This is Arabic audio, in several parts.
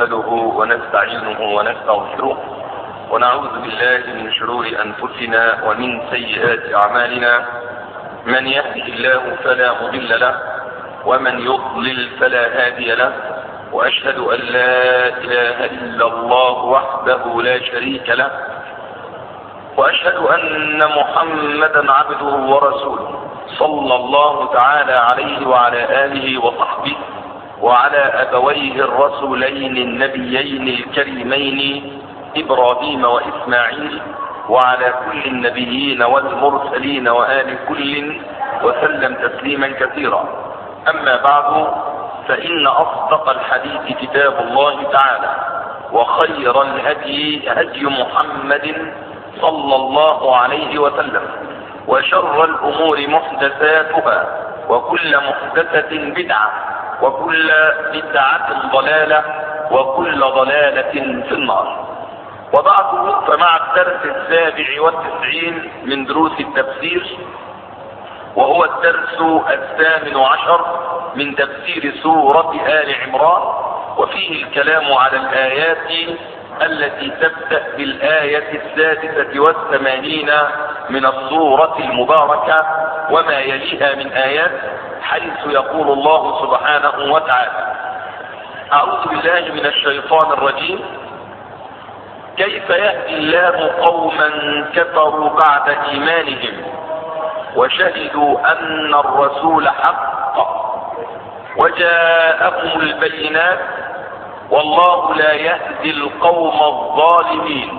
نحمده ونستعينه ونستغفره ونعوذ بالله من شرور أنفسنا ومن سيئات أعمالنا. من يهده الله فلا مضل له ومن يضلل فلا هادي له، وأشهد أن لا إله إلا الله وحده لا شريك له، وأشهد أن محمدا عبده ورسوله صلى الله تعالى عليه وعلى آله وصحبه وعلى أبويه الرسولين النبيين الكريمين إبراهيم وإسماعيل وعلى كل النبيين والمرسلين وآل كل وسلم تسليما كثيرا. أما بعد، فإن أصدق الحديث كتاب الله تعالى، وخير الهدي هدي محمد صلى الله عليه وسلم، وشر الأمور محدثاتها، وكل محدثة بدعة، وكل بدعة ضلالة، وكل ضلالة في النار. وبعد، فمع الدرس 97 من دروس التفسير، وهو الدرس 18 من تفسير سورة آل عمران، وفيه الكلام على الآيات التي تبدأ بالآية 86 من السورة المباركة وما يليها من آيات، حيث يقول الله سبحانه وتعالى: أعوذ بالله من الشيطان الرجيم. كيف يهدي الله قوما كفروا بعد إيمانهم وشهدوا أن الرسول حق وجاءهم البينات والله لا يهدي القوم الظالمين.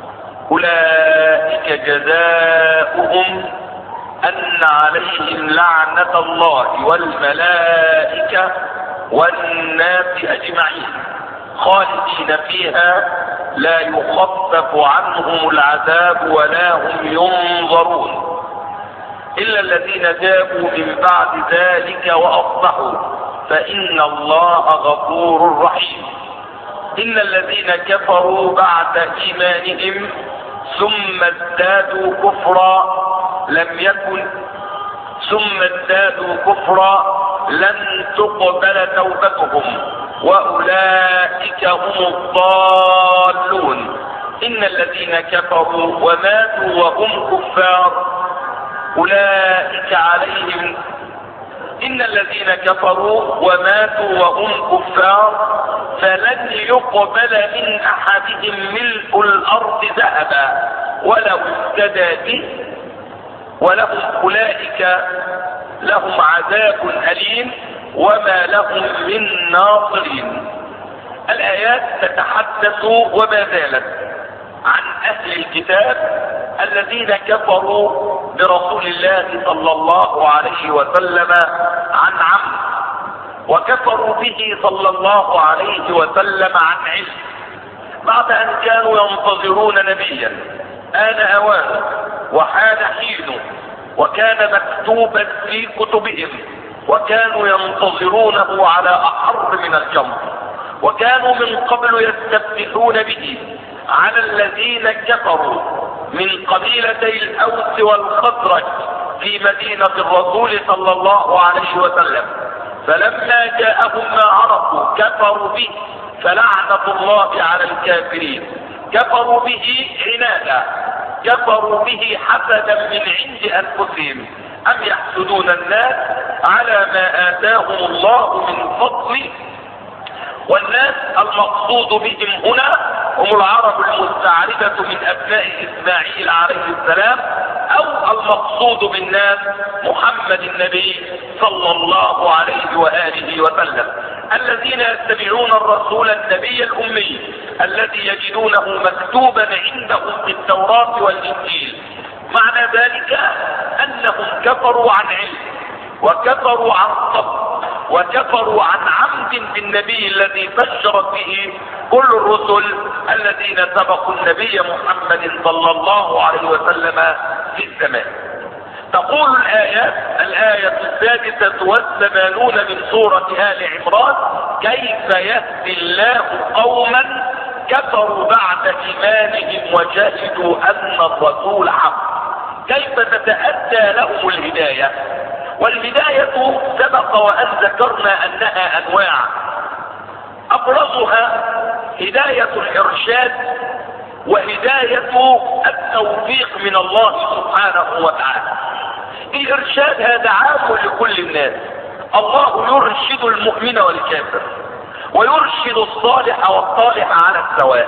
أولئك جزاؤهم أن عليهم لعنة الله والملائكة والناس أجمعين خالدين فيها لا يخفف عنهم العذاب ولا هم ينظرون إلا الذين تابوا من بعد ذلك وأصلحوا فإن الله غفور رحيم. إن الذين كفروا بعد إيمانهم ثم ازدادوا كفرا لن تقبل توبتهم وأولئك هم الضالون. إن الذين كفروا وماتوا وهم كفار أولئك عليهم فلن يقبل من أحدهم ملء الأرض ذهبا ولو افتدى به أولئك لهم عذاب أليم وما لهم من ناصرين. الآيات تتحدث وما زالت عن أهل الكتاب الذين كفروا برسول الله صلى الله عليه وسلم عن عمد، وكفروا به صلى الله عليه وسلم عن علم، بعد أن كانوا ينتظرون نبيا آن أوانه وحان حينه، وكان مكتوبا في كتبهم، وكانوا ينتظرونه على أحر من الجمر، وكانوا من قبل يستفتحون به على الذين كفروا من قبيلتي الأوس والخزرج في مدينة الرسول صلى الله عليه وسلم، فلما جاءهم ما عرفوا كفروا به، فلعنة الله على الكافرين. كفروا به عنادا، كفروا به حسدا من عند أنفسهم، أم يحسدون الناس على ما آتاهم الله من فضله. والناس المقصود بهم هنا هم العرب المستعربة من أبناء إسماعيل عليه السلام، أو المقصود بالناس محمد النبي صلى الله عليه وآله وسلم، الذين يتبعون الرسول النبي الأمي الذي يجدونه مكتوبا عندهم في التوراة والإنجيل. معنى ذلك أنهم كفروا عن علم، وكفروا عن صبر، وكفروا عن عمد بالنبي الذي بشرت به كل الرسل الذين سبقوا النبي محمد صلى الله عليه وسلم في الزمان. تقول الآية 86 من سورة آل عمران: كيف يهدي الله قوما كفروا بعد إيمانهم وشهدوا أن الرسول حق. كيف تتأتى لهم الهداية؟ والهداية سبق وأن ذكرنا أنها أنواع، أبرزها هداية الارشاد وهداية التوفيق من الله سبحانه وتعالى. الارشاد هذا عام لكل الناس، الله يرشد المؤمن والكافر ويرشد الصالح والطالح على السواء.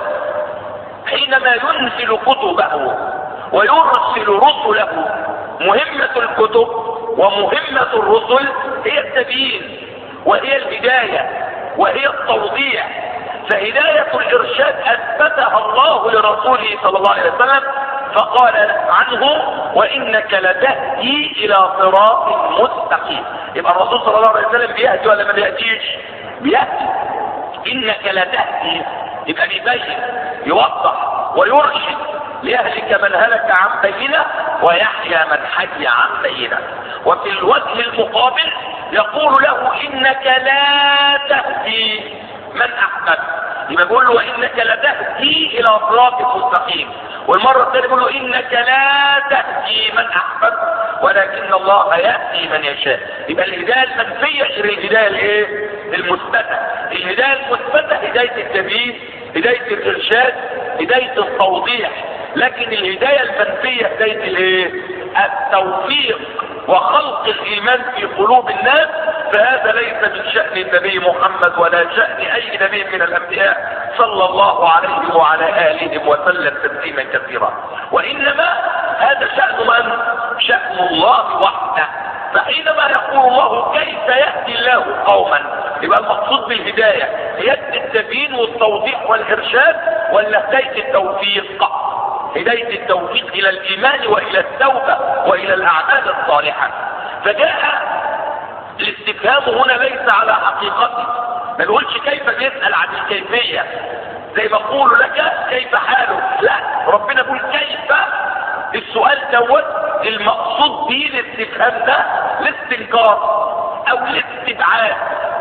حينما ينزل كتبه ويرسل رسله، مهمة الكتب ومهمة الرسل هي التبيين وهي الهداية وهي التوضيح. فهداية الارشاد اثبتها الله لرسوله صلى الله عليه وسلم، فقال عنه وانك لتهدي الى صراط مستقيم. يبقى الرسول صلى الله عليه وسلم بيهدي ولا ما بيهديش؟ بيهدي. انك لتهدي يبقى بيبين يوضح ويرشد، ليهلك من هلك عن بينه ويحيى من حي عن بينه. وفي الوجه المقابل يقول له انك لا تهدي من احببت، يبقى بيقول له وانك لتهدي الى صراط مستقيم. والمره الثانيه يقول له انك لا تهدي من احببت ولكن الله يهدي من يشاء. يبقى الهدايه المنفيه غير الهدايه الايه؟ المثبته. الهدايه المثبته هدايه التبيين، هدايه الارشاد، هدايه التوضيح. لكن الهدايه المنفيه هدايه الايه؟ التوفيق وخلق الايمان في قلوب الناس. فهذا ليس من شأن النبي محمد ولا شأن اي نبي من الانبياء صلى الله عليه وعلى اله وسلم تسليما كثيرا. وانما هذا شأن من؟ شأن الله وحده. فحينما يقول الله كيف يهدي الله قوما، يبقى المقصود بالهداية هي التبيين والتوضيح والارشاد ولا هداية التوفيق؟ هداية التوفيق الى الايمان والى التوبة والى الاعمال الصالحة. فجاء الاستفهام هنا ليس على حقيقته، ما نقولش كيف نسأل عن الكيفية زي ما اقول لك كيف حالك، لا، ربنا يقول كيف. السؤال دوت المقصود به الاستفهام ده الاستنكار او الاستبعاد،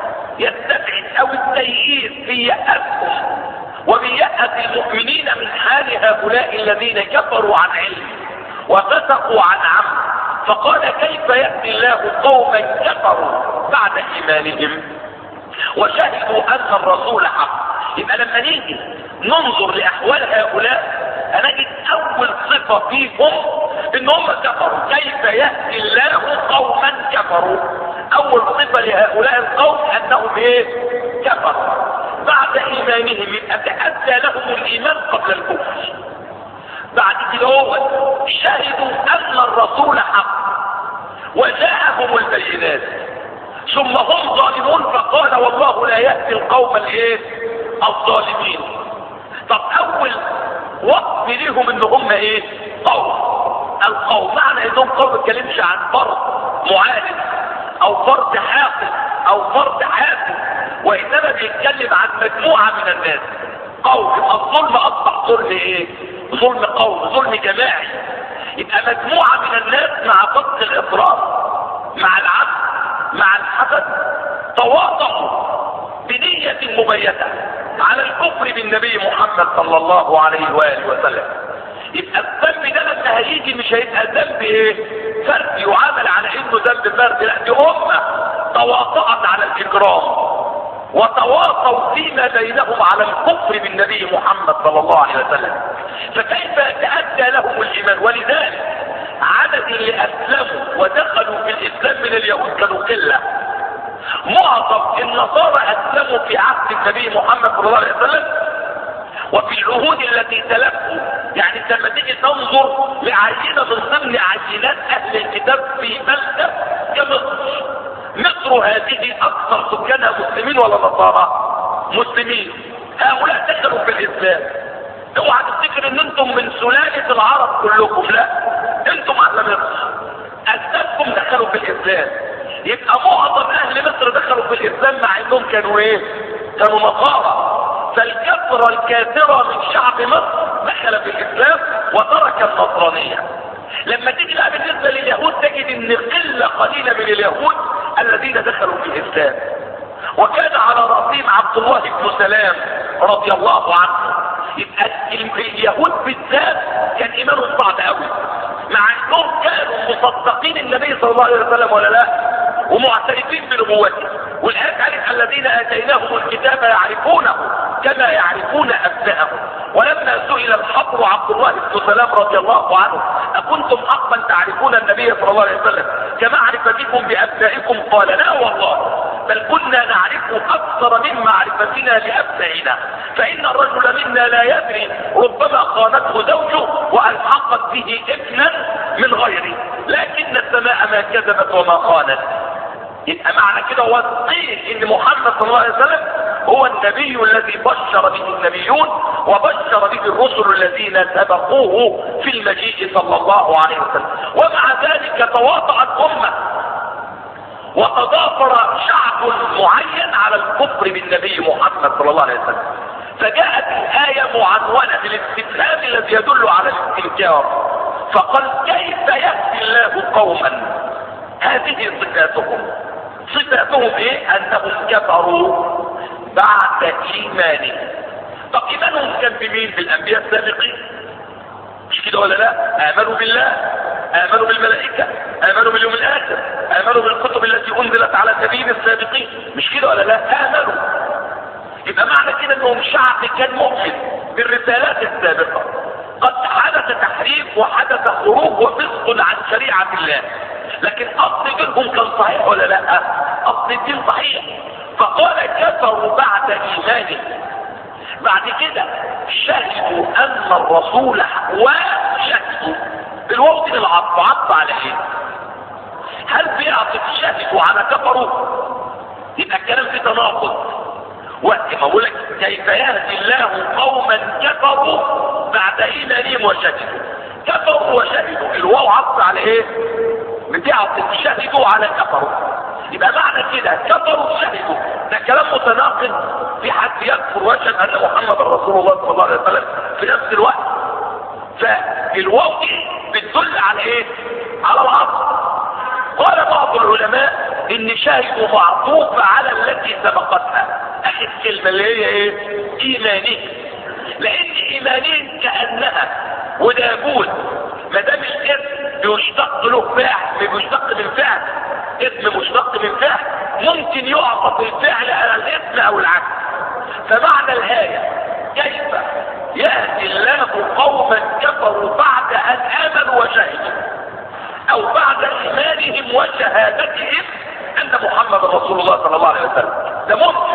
يستبعد او التيئيس بيأسهم وبيأس المؤمنين من حال هؤلاء الذين كفروا عن علم وفسقوا عن عمد. فقال كيف يأتي الله قوما كفروا بعد ايمانهم وشهدوا ان الرسول حق. يبقى لما نيجي ننظر لاحوال هؤلاء هنجد اول صفة فيهم ان هم كفروا. كيف يأتي الله قوما كفروا؟ اول صفة لهؤلاء القوم انهم ايه؟ كفروا بعد ايمانهم. يبقى تأتى لهم الايمان قبل الكفر. بعد كده هو شهدوا ان الرسول حق وجاءهم البينات ثم هم ظالمون، فقال والله لا يهدي القوم الايه؟ الظالمين. طب اول وصف ليهم ان هم ايه؟ قوم. القوم معنى انهم قوم ما بيتكلمش عن فرد معاند او فرد حاقد او فرد حاسد، وانما بيتكلم عن مجموعة من الناس. قوم. يبقى الظلم اصبح ظلم ايه؟ ظلم قوم، ظلم جماعي. يبقى مجموعة من الناس مع ضبط الافراط مع العدل مع الحسد تواطؤوا بنية مبيتة على الكفر بالنبي محمد صلى الله عليه وآله وسلم. يبقى الذنب ده لما هيجي مش هيبقى ذنب ايه؟ فرد يعامل على انه ذنب فرد، لا، دي امة تواطأت على الاجرام وتواصوا فيما بينهم على الكفر بالنبي محمد صلى الله عليه وسلم. فكيف يتأتى لهم الايمان؟ ولذلك عدد اللي اسلموا ودخلوا في الاسلام من اليهود كانوا قلة. معظم النصارى اسلموا في عهد النبي محمد صلى الله عليه وسلم وفي العهود التي تلفوا. يعني لما تيجي تنظر لعينة من ضمن عينات اهل الكتاب في بلدة كمصر، مصر هذه اكثر سكانها مسلمين ولا نصارى؟ مسلمين. هؤلاء دخلوا في الاسلام. اوعى تفتكر ان انتم من سلالة العرب كلكم، لا، انتم اهل مصر اسلامكم دخلوا في الاسلام. يبقى معظم اهل مصر دخلوا في الاسلام مع انهم كانوا ايه؟ كانوا نصارى. فالكثرة الكاثرة من شعب مصر دخل في الاسلام وترك النصرانية. لما تيجي بقى بالنسبة لليهود تجد ان قلة قليلة من اليهود الذين دخلوا في الاسلام، وكان على رأسهم عبد الله بن سلام رضي الله عنه. يبقى اليهود بالذات كان ايمانهم صعب قوي، مع انهم كانوا مصدقين النبي صلى الله عليه وسلم ولا لا، ومعترفين بنبوته. والآيات قالت الذين اتيناهم الكتاب يعرفونه كما يعرفون ابنائهم. ولما سئل الحبر عبد الله بن سلام رضي الله عنه اكنتم حقا تعرفون النبي صلى الله عليه وسلم كمعرفتكم بابنائكم؟ قال لا والله، بل كنا نعرفه اكثر من معرفتنا لابنائنا، فان الرجل منا لا يدري ربما خانته زوجه والحقت به ابنا من غيره، لكن السماء ما كذبت وما خانت. يبقى معنى كده وقيل ان محمد صلى الله عليه وسلم هو النبي الذي بشر به النبيون وبشر به الرسل الذين سبقوه في المجيء صلى الله عليه وسلم. ومع ذلك تواطأت امه وتضافر شعب معين على الكفر بالنبي محمد صلى الله عليه وسلم، فجاءت الآية معنونة بالاستفهام الذي يدل على الاستنكار، فقال كيف يهدي الله قوما، هذه صفاتهم. صفاتهم ايه؟ انهم كفروا بعد ايمانهم. طب ايمانهم كان بمين؟ بالانبياء السابقين، مش كده ولا لا؟ امنوا بالله، امنوا بالملائكة، امنوا باليوم الاخر، امنوا بالكتب التي انزلت على النبيين السابقين، مش كده ولا لا؟ امنوا. يبقى معنى كده انهم شعب كان مؤمن بالرسالات السابقة. قد حدث تحريف وحدث خروج وفسق عن شريعة الله، لكن اصل دينهم كان صحيح ولا لا؟ اصل الدين صحيح. فقال كفروا بعد ايمانهم. بعد كده شهدوا ان الرسول وشهدوا الوقت للعطف، عطف على ايه؟ هل بيعطف شهدوا على كفروا؟ يبقى الكلام في تناقض. وقت ما اقول لك كيف يهدي الله قوما كفروا بعد ايمانهم وشهدوا، كفروا وشهدوا الواو عطف على ايه؟ بتعطف شهدوا على كفروا. يبقى معنى كده كفروا شهدوا، ده كلام متناقض. في حد يكفر ويشهد ان محمد رسول الله صلى الله عليه وسلم في نفس الوقت. فالواو دي بتدل على ايه؟ على العطف. قال بعض العلماء ان شاهدوا معطوف على التي سبقتها، اخذ كلمه اللي هي ايه؟ ايمانهم. لان ايمانهم كانها، وده يقول ما دام الاسم بيشتق له فاعل، بيشتق من فعل، اسم مشتق من فعل ممكن يعطف الفعل على الاسم او العكس. فمعنى الآية كيف يهدي الله قوما كفروا بعد ان امنوا وشهدوا، او بعد ايمانهم وشهادتهم ان محمد رسول الله صلى الله عليه وسلم. ده ممكن.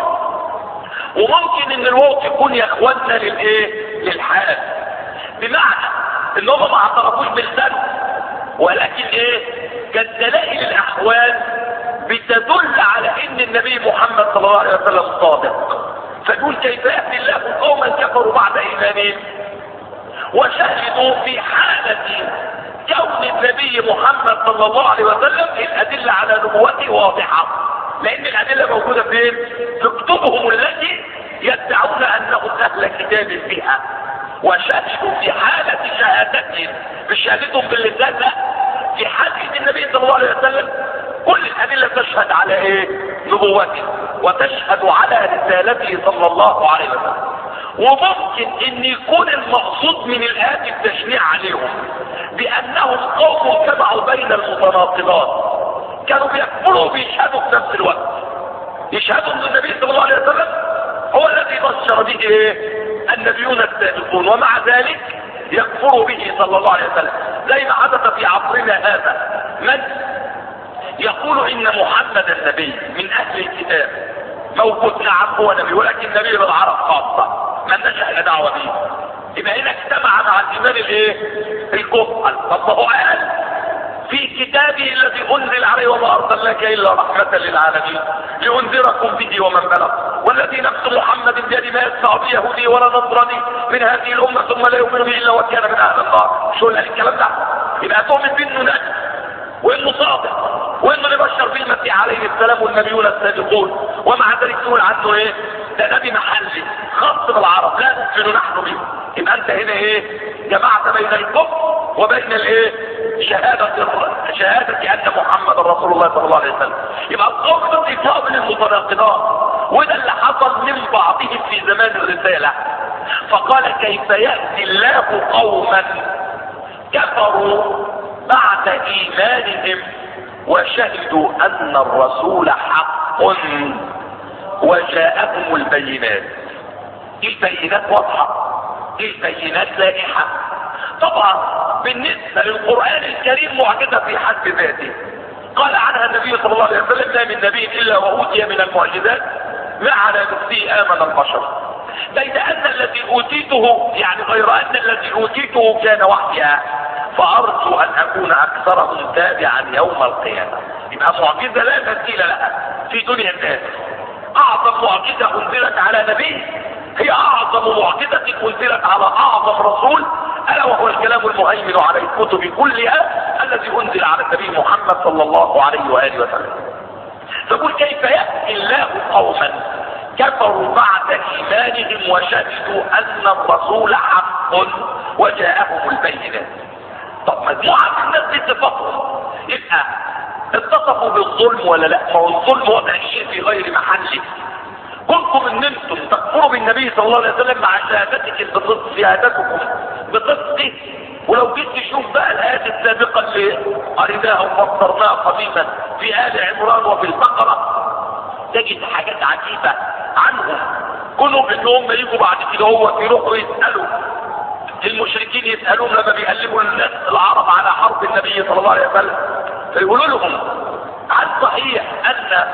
وممكن ان الوقت يكون يا اخواننا للايه؟ للحال، بمعنى ان هم ما اعترفوش بالذنب، ولكن ايه؟ كانت دلائل الاحوال بتدل على ان النبي محمد صلى الله عليه وسلم صادق. فنقول كيف يهدي الله قوما كفروا بعد ايمانهم وشهدوا في حالة كون النبي محمد صلى الله عليه وسلم الادلة على نبوته واضحة، لان الادلة موجودة فين؟ في كتبهم التي يدعون انهم اهل كتاب فيها. وشهدوا في حالة شهادتهم، مش شهادتهم باللسان، لا، في حالة النبي صلى الله عليه وسلم كل الادلة تشهد على ايه؟ نبوته، وتشهد على رسالته صلى الله عليه وسلم. وممكن ان يكون المقصود من الآيات التشنيع عليهم بانهم قوم جمعوا بين المتناقضات، كانوا بيكفروا وبيشهدوا في نفس الوقت. يشهدوا ان النبي صلى الله عليه وسلم هو الذي بشر به ايه؟ النبيون السابقون، ومع ذلك يكفروا به صلى الله عليه وسلم، زي ما حدث في عصرنا هذا. من يقول ان محمد النبي من اهل الكتاب موجود، نعم هو نبي، ولكن نبي بالعرب خاصة، ما لناش دعوة به. يبقى هنا اجتمع مع الايمان الايه؟ الكفر. طب هو قال في كتابه الذي انزل عليه وما ارسلناك الا رحمة للعالمين لانذركم به ومن بلغ، والذي نفس محمد بيد ما يدفع به يهودي ولا نصراني من هذه الامة ثم لا يؤمن به الا وكان من اهل النار. شو قال الكلام ده؟ يبقى تؤمن بانه نبي وانه صادق وانه اللي بشر به المسيح عليه السلام والنبيون السابقون، ومع ذلك تقول عنه ايه؟ ده نبي محلي خاص بالعرب لا نؤمن نحن به. يبقى انت هنا ايه؟ جمعت بين الكفر وبين الايه؟ شهادة ان محمد رسول الله صلى الله عليه وسلم. يبقى القول اتصاب للمتناقضات، وده اللي حصل من بعضهم في زمان الرسالة. فقال كيف يأتي الله قوما كفروا بعد ايمانهم وشهدوا ان الرسول حق وجاءهم البينات. البينات واضحة، البينات لائحة. طبعا بالنسبة للقرآن الكريم معجزة في حد ذاته، قال عنها النبي صلى الله عليه وسلم: ما من نبي إلا وأوتي من المعجزات ما على مثله آمن البشر. بين أن الذي أوتيته، يعني غير أن الذي أوتيته كان وحيا، فأرجو أن أكون أكثرهم تابعا يوم القيامة. يبقى معجزة لا مثيل لها في دنيا الناس. أعظم معجزة أنزلت على نبي هي أعظم معجزة أنزلت على أعظم رسول، ألا وهو الكلام المهيمن على الكتب كلها الذي أنزل على النبي محمد صلى الله عليه وآله وسلم. فقل: كيف يأتي الله قوما كفروا بعد إيمانهم وشهدوا أن الرسول حق وجاءهم البينات. طب مجموعة من الناس دي اتفقوا، يبقى اتصفوا بالظلم ولا لا؟ ما هو الظلم وضع الشيء في غير محله. كنتم ان انتم تكفروا بالنبي صلى الله عليه وسلم مع شهادتكم بصدقه. ولو جيت تشوف بقى الايات السابقه اللي قريناها وفسرناها قديما في ال عمران وفي البقره، تجد حاجات عجيبه عنهم. كلهم انهم يجوا بعد كده هو يروحوا يسالوا المشركين، يسالون لما بيقلبوا الناس العرب على حرب النبي صلى الله عليه وسلم، فيقولوا لهم: هل صحيح ان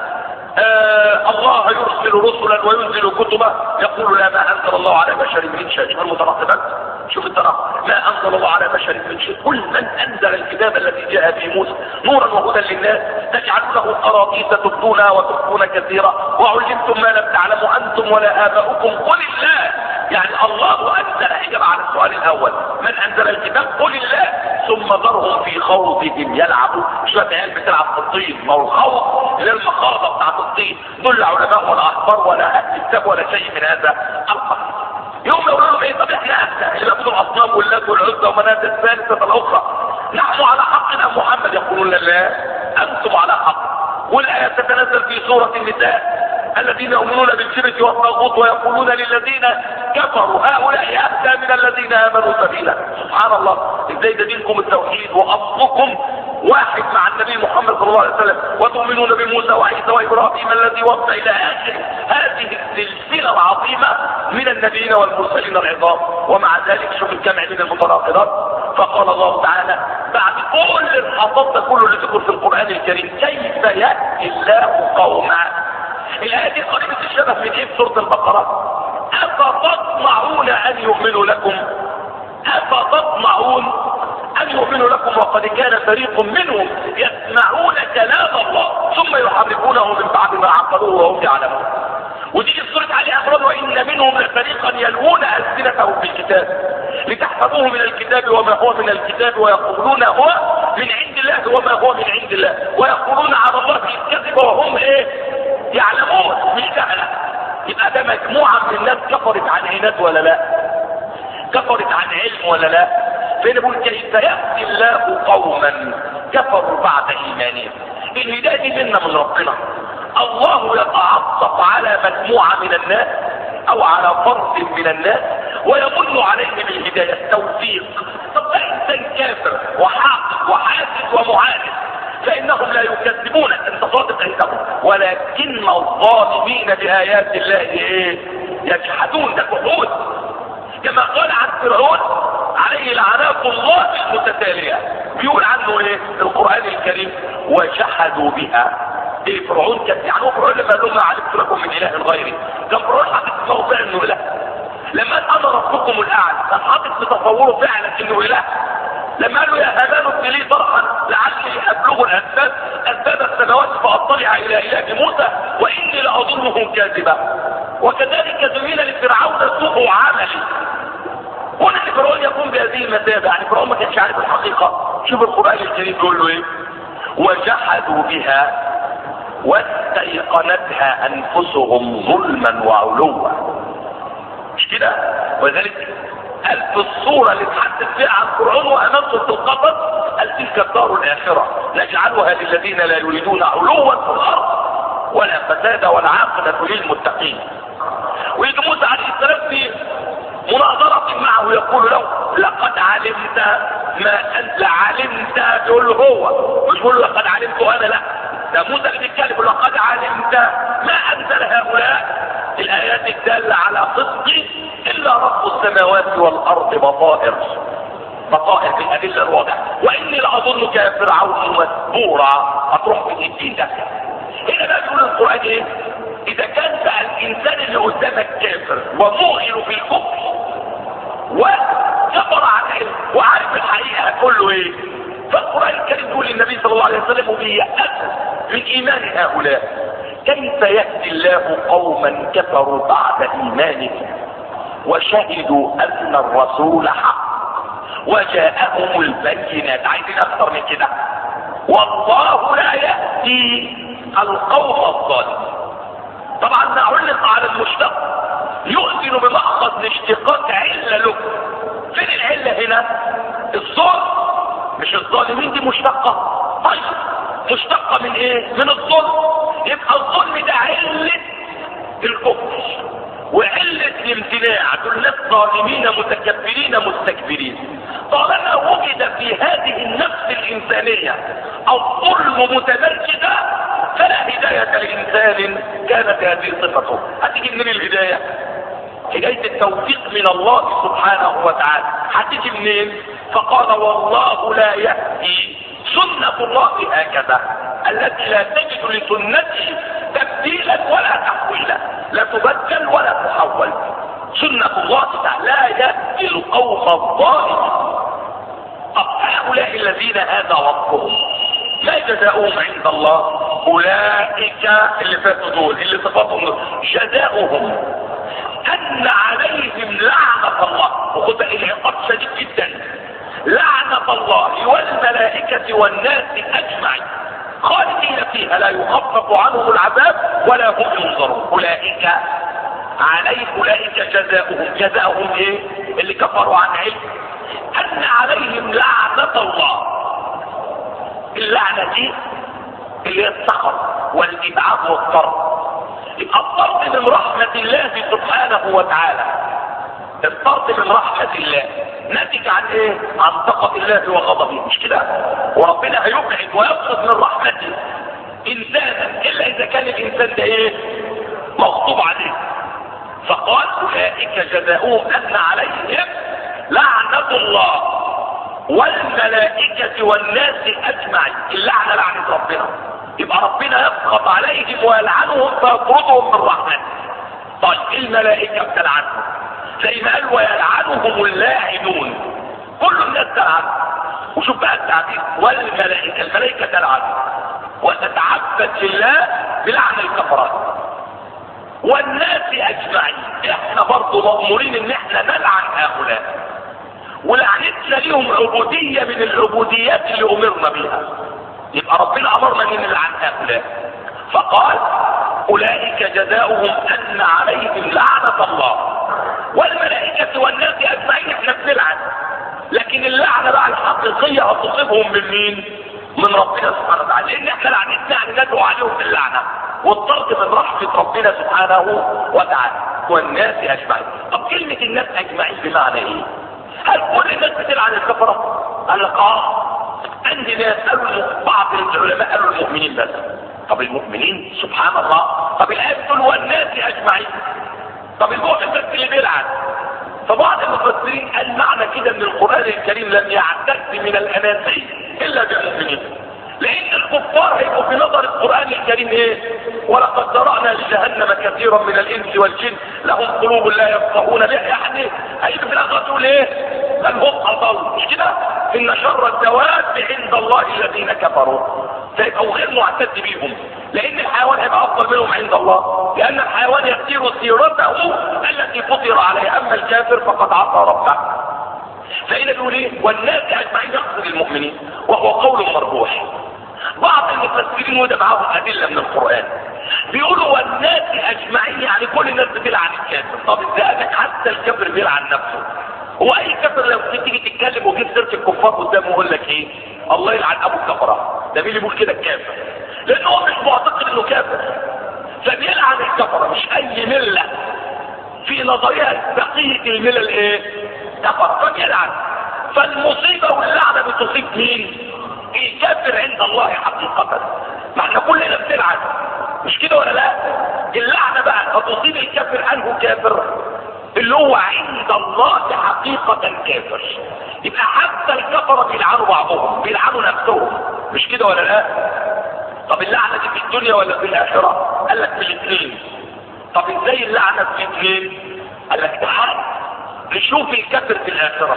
الله يرسل رسلا وينزل كتبا؟ يقول: لا، ما انزل الله على بشر من شيء. المتناقضات، شوف التناقض، ما انزل الله على بشر من شيء. قل: من انزل الكتاب الذي جاء به موسى نورا وهدى للناس تجعلونه قراطيس تبدونها وتخفون كثيرا وعلمتم ما لم تعلموا انتم ولا اباؤكم. قل الله، يعني الله انزل. اجابه على السؤال الاول: من انزل الكتاب؟ قل الله. ثم ذرهم في خوضهم يلعبوا. شويه عيال بتلعب في الطين، ما هو الخوض اللي هي المخاضه بتاعت الطين، دول لا علماء ولا احبار ولا اهل كتاب ولا شيء من هذا القبيل. يوم يقولوا لهم: ايه؟ طب احنا اللي بيعبدوا الاصنام واللات والعزى ومناة الثالثه الاخرى، نحن على حقنا محمد. يقولون: لا، انتم على حق. والايه تتنزل في سوره النساء: الذين يؤمنون بالجبت والطاغوت ويقولون للذين كفروا هؤلاء اهدى من الذين امنوا سبيلا. سبحان الله، ازاي ده دينكم التوحيد واصلكم واحد مع النبي محمد صلى الله عليه وسلم، وتؤمنون بموسى وعيسى وابراهيم الذي وصى الى اخر هذه السلسله العظيمه من النبيين والمرسلين العظام. ومع ذلك شوف الجمع من المتناقضات. فقال الله تعالى بعد كل الحصاد ده كله اللي ذكر في القران الكريم: كيف ياتي الله قوما. الآية دي قريبة الشبه من ايه في سورة البقرة؟ أفتطمعون أن يؤمنوا لكم؟ أفتطمعون أن يؤمنوا لكم وقد كان فريق منهم يسمعون كلام الله ثم يحرفونه من بعد ما عقلوه وهم يعلمون. ودي سورة علي عمران: وإن منهم لفريقا يلوون ألسنتهم بالكتاب لتحسبوه من الكتاب وما هو من الكتاب ويقولون هو من عند الله وما هو من عند الله ويقولون على الله الكذب وهم ايه؟ يعلمون، مش جهلة. يبقى ده مجموعة من الناس كفرت عن عناد ولا لا؟ كفرت عن علم ولا لا؟ فين بقول: كيف يأتي الله قوما كفروا بعد إيمانهم. الهداية دي منا من ربنا. الله يتعطف على مجموعة من الناس أو على فرد من الناس ويمن عليه بالهداية التوفيق. طب ده إنسان كافر وحاقد وحاسد ومعاند، فإنهم لا يكذبونك، أنت صادق عندهم، ولكن الظالمين بآيات الله ايه؟ يجحدون. ده جحود، كما قال عن فرعون عليه لعنات الله المتتالية. بيقول عنه ايه القرآن الكريم؟ وجحدوا بها. ايه فرعون كان يعني؟ فرعون لما قال لهم: ما علمت لكم من اله غيري، كان فرعون حاطط في موضع انه اله. لما قال: انا ربكم الاعلى، كان حاطط في تصوره فعلا انه اله. لما قال له: يا هامان ابن لي صرحا لعلي ابلغ اسباب السماوات فاطلع الى اله موسى واني لاظنه كاذبا. وكذلك زين لفرعون سوء عمله. هنا فرعون يقوم بهذه المثابه، يعني فرعون ما كانش عارف الحقيقه. شوف القران الكريم بيقول له ايه: وجحدوا بها واستيقنتها انفسهم ظلما وعلوا. مش كده؟ ولذلك قال في الصورة اللي تحدث فيها عن فرعون وأمام سورة القصص: قال: تلك الدار الآخرة نجعلها للذين لا يريدون علوا في الأرض ولا فسادا والعاقبة للمتقين. ويجي موسى عليه السلام في مناظرة معه يقول له: لقد علمت ما أنت علمت. يقول له هو، مش يقول له لقد علمت أنا، لا، ده موسى اللي بيتكلم: لقد علمت ما أنزل هؤلاء الايات الدالة على صدقه الا رب السماوات والارض بصائر بالادله الواضحه. واني لاظنك يا فرعون مسبورا، هتروح في الدين ده. هنا بقى يقول القران ايه؟ اذا كان بقى الانسان اللي قدامك كافر ومؤمن بالكفر وكفر عن علم وعارف الحقيقه كله ايه، فالقران الكريم يقول للنبي صلى الله عليه وسلم وبيأسس من ايمان هؤلاء: كيف يهدي الله قوما كفروا بعد ايمانهم وشهدوا ان الرسول حق وجاءهم البينات. عايزين اكثر من كده. والله لا يهدي القوم الظالمين. طبعا نعلق على المشتق يؤذن بمأخذ الاشتقاق عله له. فين العله هنا؟ الظلم، مش الظالمين دي مشتقه. طيب مشتقه من ايه؟ من الظلم. يبقى الظلم ده عله الكفر وعلة الامتناع، دول ناس ظالمين متكبرين مستكبرين. طالما وجد في هذه النفس الإنسانية الظلم متمركزا فلا هداية لإنسان كانت هذه صفته. هتيجي منين الهداية؟ هداية التوفيق من الله سبحانه وتعالى. هتيجي منين؟ فقال: والله لا يهدي سنة الله هكذا التي لا تجد لسنته تبديلا ولا تحويلا، لا تبدل ولا تحول. سنة الله تعالى لا يهدي القوم الظالمين. طب هؤلاء الذين هذا وصفهم ما جزاؤهم عند الله؟ اولئك اللي فاتوا دول اللي صفاتهم جزاؤهم ان عليهم لعنة الله. وخد العقاب شديد جدا. لعنة الله والملائكة والناس اجمعين خالدين فيها لا يخفف عنهم العذاب ولا هم ينظرون. اولئك جزاؤهم ايه؟ اللي كفروا عن علم ان عليهم لعنة الله. اللعنة دي اللي هي السخط والابعاد والطرد. يبقى الطرد من رحمة الله سبحانه وتعالى. الطرد من رحمة الله ناتج عن ايه؟ عن سخط الله وغضبه، مش كده؟ وربنا هيبعد ويبعد من رحمته انسانا الا اذا كان الانسان ده ايه؟ مغضوب عليه. فقال: اولئك جزاؤهم ان عليهم لعنة الله والملائكة والناس اجمعين. اللعنة لعنة ربنا، يبقى ربنا يسخط عليهم ويلعنهم فيطردهم من رحمته. طيب الملائكة بتلعنهم زي ما قال: ويلعنهم اللاعنون. كل الناس تلعنهم. وشوف بقى التعبير: والملائكة، الملائكة تلعنهم وتتعبد لله بلعن الكفرات والناس اجمعين. احنا برضو مأمورين ان احنا نلعن هؤلاء، ولعنتنا ليهم عبودية من العبوديات اللي امرنا بها. يبقى ربنا امرنا ان نلعن هؤلاء. فقال: اولئك جزاؤهم ان عليهم لعنة الله والملائكة والناس اجمعين. احنا بنلعن، لكن اللعنة بقى الحقيقية هتصيبهم من مين؟ من ربنا سبحانه وتعالى. لان احنا لعنتنا يعني ندعو عليهم باللعنة والطرد من رحمة ربنا سبحانه وتعالى. والناس اجمعين. طب كلمة الناس اجمعين بمعنى ايه؟ هل كل الناس بتلعن الكفرة؟ قال لك عندي ناس قالوا، بعض العلماء قالوا المؤمنين بس. طب المؤمنين سبحان الله. طب الآية بتقول والناس اجمعين. طب المؤمن بس اللي بيلعن. فبعض المفسرين قال معنى كده ان القرآن الكريم لم يعتد من الاناسي الا بالمؤمنين، لان الكفار هيبقوا في نظر القرآن الكريم ايه؟ ولقد ذرأنا لجهنم كثيرا من الانس والجن لهم قلوب لا يفقهون بها. يعني هيبقى في الاخره تقول ايه؟ بل هم اضل، مش كده؟ ان شر الدواب عند الله الذين كفروا. فيبقوا غير معتد بيهم، لان الحيوان هيبقى افضل منهم عند الله، لان الحيوان يسير سيرته التي فطر عليها، اما الكافر فقد عصى ربه. فإذا بيقول ايه؟ والناس اجمعين يقصد المؤمنين، وهو قول مرجوح. بعض المفسرين وده معاهم ادله من القران بيقولوا والناس اجمعين يعني كل الناس بتلعن الكافر. طب ازاي حتى الكافر بيلعن نفسه؟ هو اي كافر لو تيجي تتكلم وتجيب سيره الكفار قدامه يقول لك ايه؟ الله يلعن ابو الكفره. ده مين اللي بيقول كده؟ الكافر، لانه هو مش معتقد انه كافر فبيلعن الكفره. مش اي مله في نظريه بقيه الملل ايه؟ كفر فبيلعن. فالمصيبه واللعنه بتصيب مين؟ الكافر عند الله حقيقة. ما احنا كلنا بنلعن، مش كده ولا لا؟ اللعنة بقى هتصيب الكافر انه كافر اللي هو عند الله حقيقة كافر. يبقى حتى الكفرة بيلعنوا بعضهم، بيلعنوا نفسهم، مش كده ولا لا؟ طب اللعنة دي في الدنيا ولا في الآخرة؟ قال لك في الاثنين. طب ازاي اللعنة في الاثنين؟ قال لك تعال نشوف الكافر في الآخرة.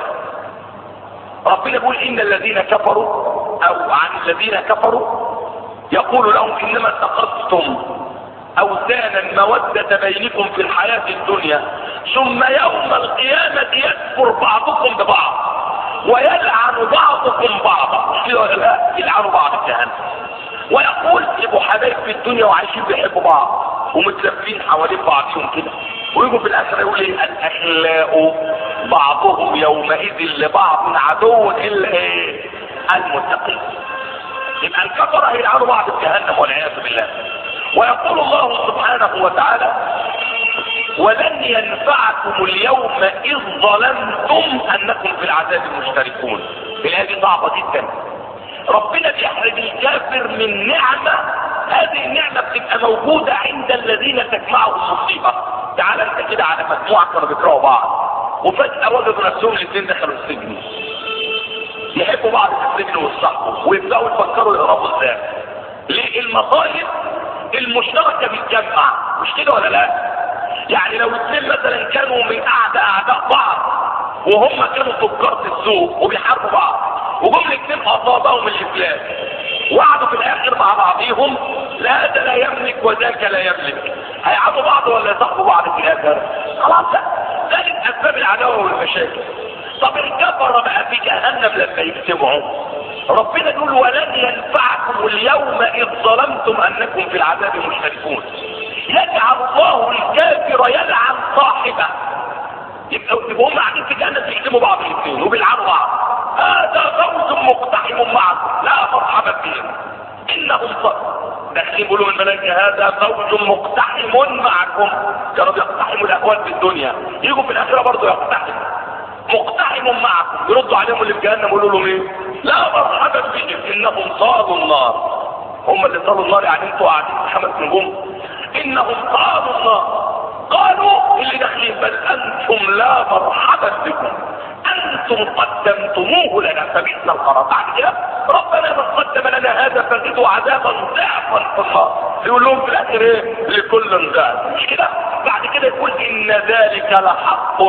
ربنا بيقول ان الذين كفروا او عن الذين كفروا يقول لهم انما اتخذتم اوثانا مودة بينكم في الحياة الدنيا ثم يوم القيامة يكفر بعضكم ببعض ويلعن بعضكم بعضا. كده ولا لا؟ يلعنوا بعض في جهنم. ويقول يبقوا حبايب في الدنيا وعايشين بيحبوا بعض ومتلفين حوالين بعضهم كده، ويجوا في الاخر يقول ايه؟ الاخلاء بعضهم يومئذ لبعض عدو الا ايه؟ المتقين. يبقى الكفره هيلعنوا بعض في جهنم والعياذ بالله. ويقول الله سبحانه وتعالى ولن ينفعكم اليوم اذ ظلمتم انكم في العذاب مشتركون. الايه دي صعبه جدا. ربنا بيحرم الكافر من نعمه، هذه النعمه بتبقى موجوده عند الذين تجمعهم المصيبه. تعال انت كده على مجموعه كانوا بيكرهوا بعض وفجاه وجدوا نفسهم الاثنين دخلوا السجن، يحبوا بعض في السجن والصحبه ويبداوا يفكروا يهربوا ازاي. ليه؟ المصائب المشتركه بتجمع، مش كده ولا لا؟ يعني لو اثنين مثلا كانوا من اعداء بعض وهم كانوا تجار السوق وبيحاربوا بعض وجم الاثنين اصابهم الافلاس وقعدوا في الاخر مع بعضهم، لا ده لا يملك وذاك لا يملك، هيعادوا بعض ولا يصاحبوا بعض في الاخر؟ خلاص لا، ذلك اسباب العداوه والمشاكل. طب الكفره بقى في جهنم لما يجتمعوا ربنا يقول ولن ينفعكم اليوم اذ ظلمتم انكم في العذاب مشتركون. يجعل الله الكافر يلعن صاحبه. يبقوا هم قاعدين في جهنم بيشتموا بعض الاثنين وبيلعنوا بعض. هذا فوز مقتحم معكم لا مرحبا بهم انهم داخلين يقولوا الملائكه هذا فوز مقتحم معكم. كانوا بيقتحموا الاهوال في الدنيا، يجوا في الاخره برضه يقتحموا. مقتحم معكم، يردوا عليهم اللي في جهنم يقولوا لهم ايه؟ لا مرحبا بهم انهم صالوا النار. هم اللي صالوا النار يعني انتوا قاعدين في 5 نجوم. انهم صالوا النار. قالوا اللي داخلين بل انتم لا مرحبا بكم انتم قدمتموه لنا فبئس القرار. بعد كده ربنا من قدم لنا هذا فزدوا عذابا ضعفا في النار. يقول لهم في الاخر ايه؟ لكل ضعف، مش كده؟ بعد كده يقول ان ذلك لحق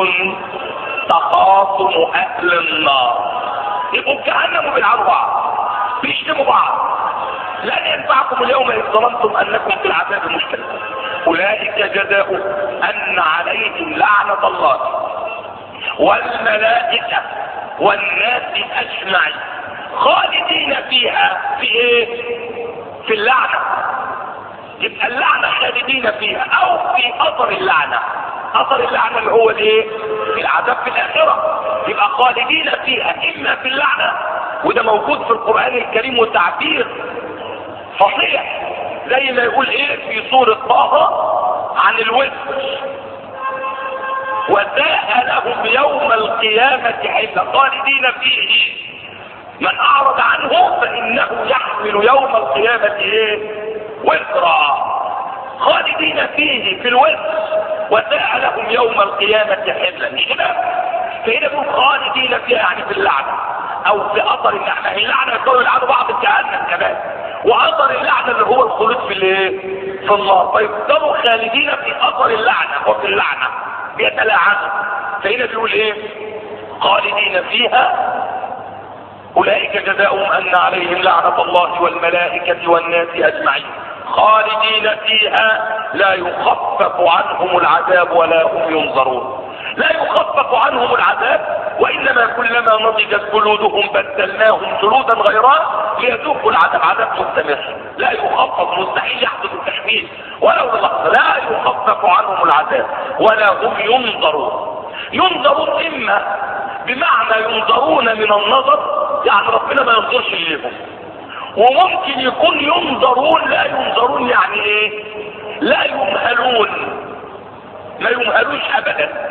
تخاصم اهل النار. يبقوا في جهنم وبيلعنوا بعض بيشتموا بعض. لن ينفعكم اليوم اذ ظلمتم انكم في العذاب مشتركون. اولئك جزاؤهم ان عليهم لعنه الله والملائكه والناس اجمعين خالدين فيها. في ايه؟ في اللعنه. يبقى اللعنه خالدين فيها او في اثر اللعنه. اثر اللعنه اللي هو الايه؟ العذاب في الاخره. يبقى خالدين فيها اما في اللعنه، وده موجود في القران الكريم وتعبير صحيح زي ما يقول ايه في سورة طه عن الوزر وساء لهم يوم القيامة حلا خالدين فيه من اعرض عنه فانه يحمل يوم القيامة ايه؟ وزرا. خالدين فيه في الوزر وساء لهم يوم القيامة حلا. مش كده؟ فهنا يقول خالدين فيها يعني في اللعنة او في اثر اللعنة. اللعنة يقولوا يلعنوا بعض في جهنم كمان، واثر اللعنه اللي هو الخلود في الايه؟ في النار. فيفضلوا خالدين في اثر اللعنه وفي اللعنه بيتلاعنوا. فهنا بيقول ايه؟ خالدين فيها اولئك جزاؤهم ان عليهم لعنه الله والملائكه والناس اجمعين خالدين فيها لا يخفف عنهم العذاب ولا هم ينظرون. لا يخفف عنهم العذاب وانما كلما نضجت جلودهم بدلناهم جلودا غيرها ليذوقوا العذاب. عذاب مستمر لا يخفف، مستحيل يحدث التخفيف ولو لحظه. لا يخفف عنهم العذاب ولا هم ينظرون. ينظرون اما بمعنى ينظرون من النظر يعني ربنا ما ينظرش اليهم، وممكن يكون ينظرون لا ينظرون يعني ايه؟ لا يمهلون، ما يمهلوش ابدا.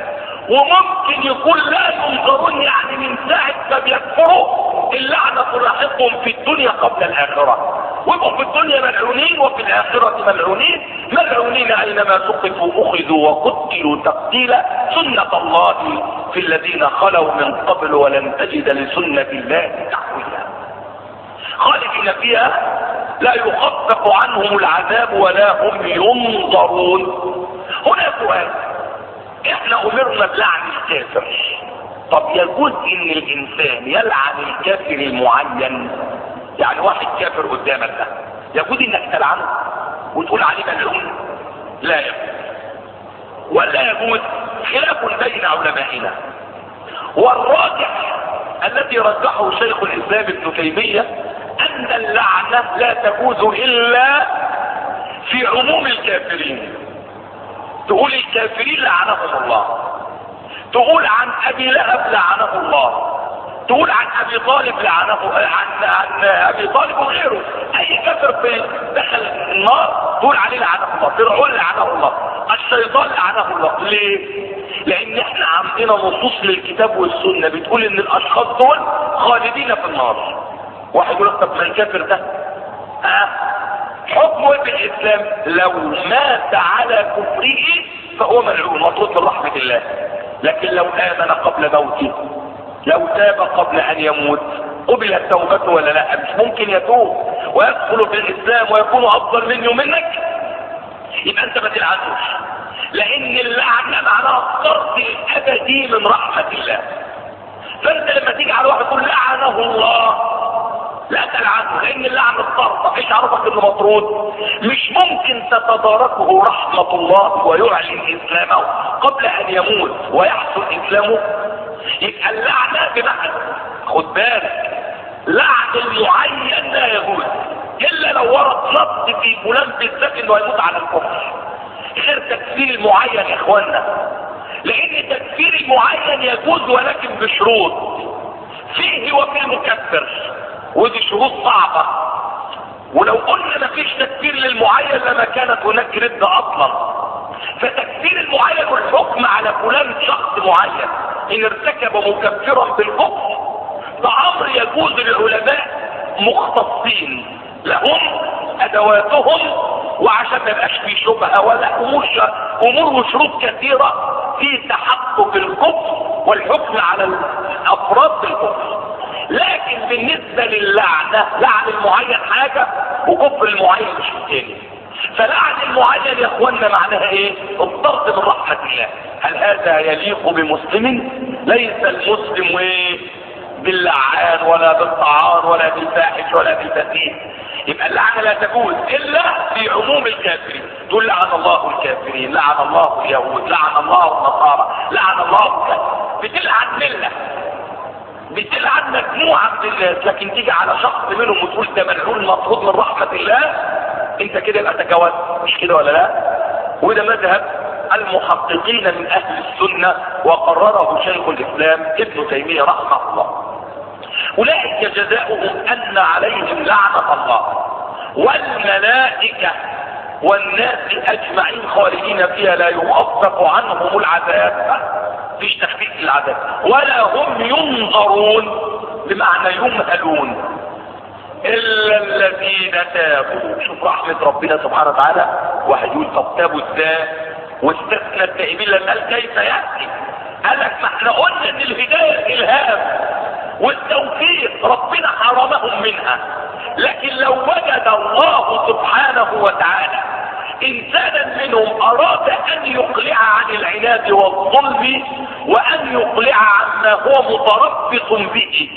وممكن يكون لا ينظرون، يعني من ساعة ما بيكفروا اللعنة تلاحقهم في الدنيا قبل الآخرة، ويبقوا في الدنيا ملعونين وفي الآخرة ملعونين. ملعونين أينما ثقفوا أخذوا وقتلوا تقتيلا، سنة الله في الذين خلوا من قبل ولن تجد لسنة الله تحويلا. خالدين فيها لا يخفف عنهم العذاب ولا هم ينظرون. هنا سؤال، احنا امرنا بلعن الكافر، طب يجوز ان الانسان يلعن الكافر المعين؟ يعني واحد كافر قدامك ده يجوز انك تلعنه وتقول عليه ملعون؟ لا يجوز ولا يجوز، خلاف بين علمائنا. والراجح الذي رجحه شيخ الاسلام ابن تيمية ان اللعنة لا تجوز الا في عموم الكافرين. تقول الكافرين لعنهم الله، تقول عن ابي لهب لعنه الله، تقول عن ابي طالب لعنه، عن ابي طالب وغيره، اي كافر في دخل النار تقول عليه لعنه الله، فرعون لعنه الله، الشيطان لعنه الله. ليه؟ لان احنا عندنا نصوص للكتاب والسنه بتقول ان الاشخاص دول خالدين في النار. واحد يقول لك طب ما الكافر ده حكمه في الاسلام لو مات على كفره فهو ملعون مطرود من رحمه الله، لكن لو امن قبل موته، لو تاب قبل ان يموت، قبلت توبته ولا لا؟ مش ممكن يتوب ويدخل في الاسلام ويكون افضل مني ومنك؟ يبقى انت ما تلعنوش، لان اللعنه معناها الطرد الابدي من رحمه الله. فانت لما تيجي على واحد تقول لعنه الله، لا تلعنه، لان اللعنه الطرد، ايش عرفك انه مطرود؟ مش ممكن تتداركه رحمه الله ويعلن اسلامه قبل ان يموت ويحصل اسلامه. يبقى اللعنه بمعنى، خد بالك، لعن المعين لا يجوز الا لو ورد نص في فلان بالذات انه هيموت على الكفر، غير تكفير المعين يا اخوانا. لان تكفير المعين يجوز ولكن بشروط، فيه وفي المكفر، ودي شروط صعبة. ولو قلنا مفيش تكفير للمعين لما كانت هناك ردة اصلا. فتكفير المعين والحكم على فلان شخص معين ان ارتكب مكفرا بالكفر ده امر يجوز للعلماء مختصين لهم ادواتهم، وعشان ما يبقاش في شبهه ولا امور وشروط كثيره في تحقق الكفر والحكم على الافراد بالكفر. لكن بالنسبه للعنه، لعن المعين حاجه وكفر المعين مش الثاني. فلعن المعين يا اخوانا معناها ايه؟ الطرد من رحمه الله. هل هذا يليق بمسلم؟ ليس المسلم باللعان ولا بالطعان ولا بالفاحش ولا بالبذيء. يبقى اللعنه لا تجوز الا في عموم الكافرين. تقول لعن الله الكافرين، لعن الله اليهود، لعن الله النصارى، لعن الله بتلعن مله، بتلعن مجموعه من الناس، لكن تيجي على شخص منهم وتقول ده ملعون مطرود من رحمه الله، انت كده يبقى تجاوزت، مش كده ولا لا؟ وده مذهب المحققين من اهل السنه وقرره شيخ الاسلام ابن تيميه رحمه الله. اولئك جزاؤهم ان عليهم لعنه الله والملائكه والناس اجمعين خالدين فيها لا يخفف عنهم العذاب، فيش تخفيف العذاب، ولا هم ينظرون بمعنى يمهلون الا الذين تابوا. شوف رحمه ربنا سبحانه وتعالى. واحد يقول طب تابوا ازاي؟ واستثنى التائبين لما قال كيف ياتي؟ قال لك ما احنا قلنا ان الهدايه الهام والتوفيق ربنا حرمهم منها، لكن لو وجد الله سبحانه وتعالى انسانا منهم اراد ان يقلع عن العناد والظلم وان يقلع عما هو متربص به،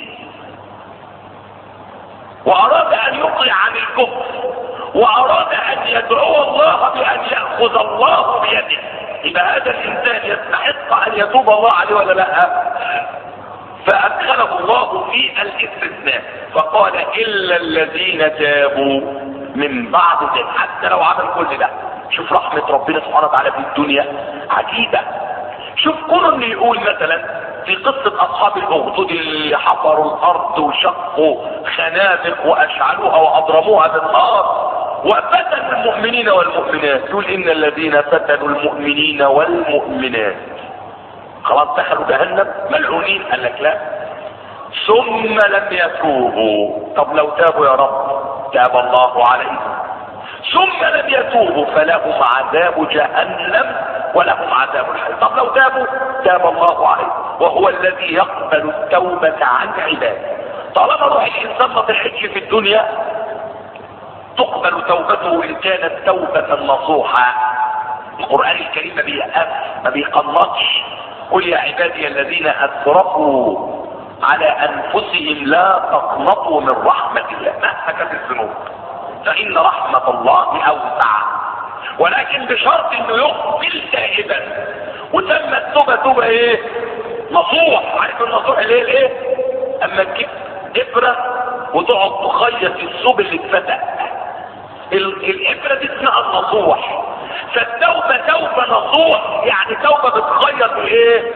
واراد ان يقلع عن الكفر، واراد ان يدعو الله بان ياخذ الله بيده، يبقى هذا الانسان يستحق ان يتوب الله عليه ولا لا؟ فادخله الله في الاستثناء فقال الا الذين تابوا من بعد ذلك، حتى لو عمل كل ده. شوف رحمه ربنا سبحانه وتعالى في الدنيا عجيبه. شوف كل اللي يقول مثلا في قصة اصحاب الاخدود اللي حفروا الارض وشقوا خنادق واشعلوها واضرموها بالنار وفتنوا المؤمنين والمؤمنات، يقول ان الذين فتنوا المؤمنين والمؤمنات خلاص دخلوا جهنم ملعونين. قال لك لا، ثم لم يتوبوا. طب لو تابوا يا رب؟ تاب الله عليهم. ثم لم يتوبوا فلهم عذاب جهنم ولهم عذاب الحريق. طب لو تابوا؟ تاب الله عليهم، وهو الذي يقبل التوبة عن عباده. طالما روح الانسان ما طلعتش في الدنيا تقبل توبته ان كانت توبة نصوحة. القرآن الكريم ما بيقنطش. قل يا عبادي الذين اسرفوا على انفسهم لا تقنطوا من رحمة الله مهما كانت الذنوب فان رحمة الله اوسع، ولكن بشرط انه يقبل تائبا. وتم التوبة توبة ايه؟ نصوح. عارف النصوح اللي هي الايه؟ اما تجيب ابرة وتقعد تخيط الثوب اللي اتفتق، الابرة دي اسمها النصوح. فالتوبة توبة نصوح، يعني توبة بتخيط ايه؟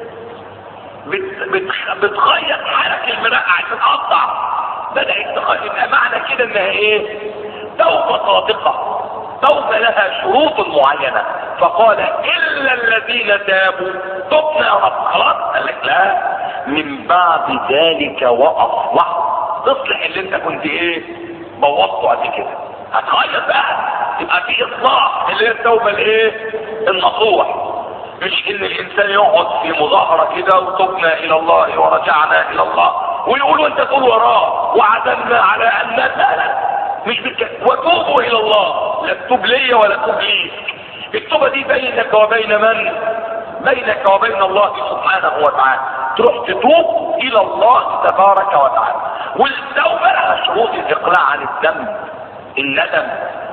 بتخيط حرك المرقع تتقطع، بدأت تخيط. يبقى معنى كده انها ايه؟ توبة صادقة، توبة لها شروط معينة. فقال الا الذين تابوا تبنا يا رب. خلاص قال لك لا، من بعد ذلك واصلح. تصلح اللي انت كنت ايه؟ بوظته قبل كده، هتغير بقى، يبقى في اصلاح اللي هي التوبة الايه؟ النصوح. مش ان الانسان يقعد في مظاهرة كده وتبنا الى الله ورجعنا الى الله ويقولوا انت تقول وراه وعزمنا على ان لا مش وتوبوا الى الله. لا تتوب لي ولا تتوب ليك. التوبة دي بينك وبين من؟ بينك وبين الله سبحانه وتعالى. تروح تتوب الى الله تبارك وتعالى. والتوبة لها شروط: الاقلاع عن الذنب، الندم،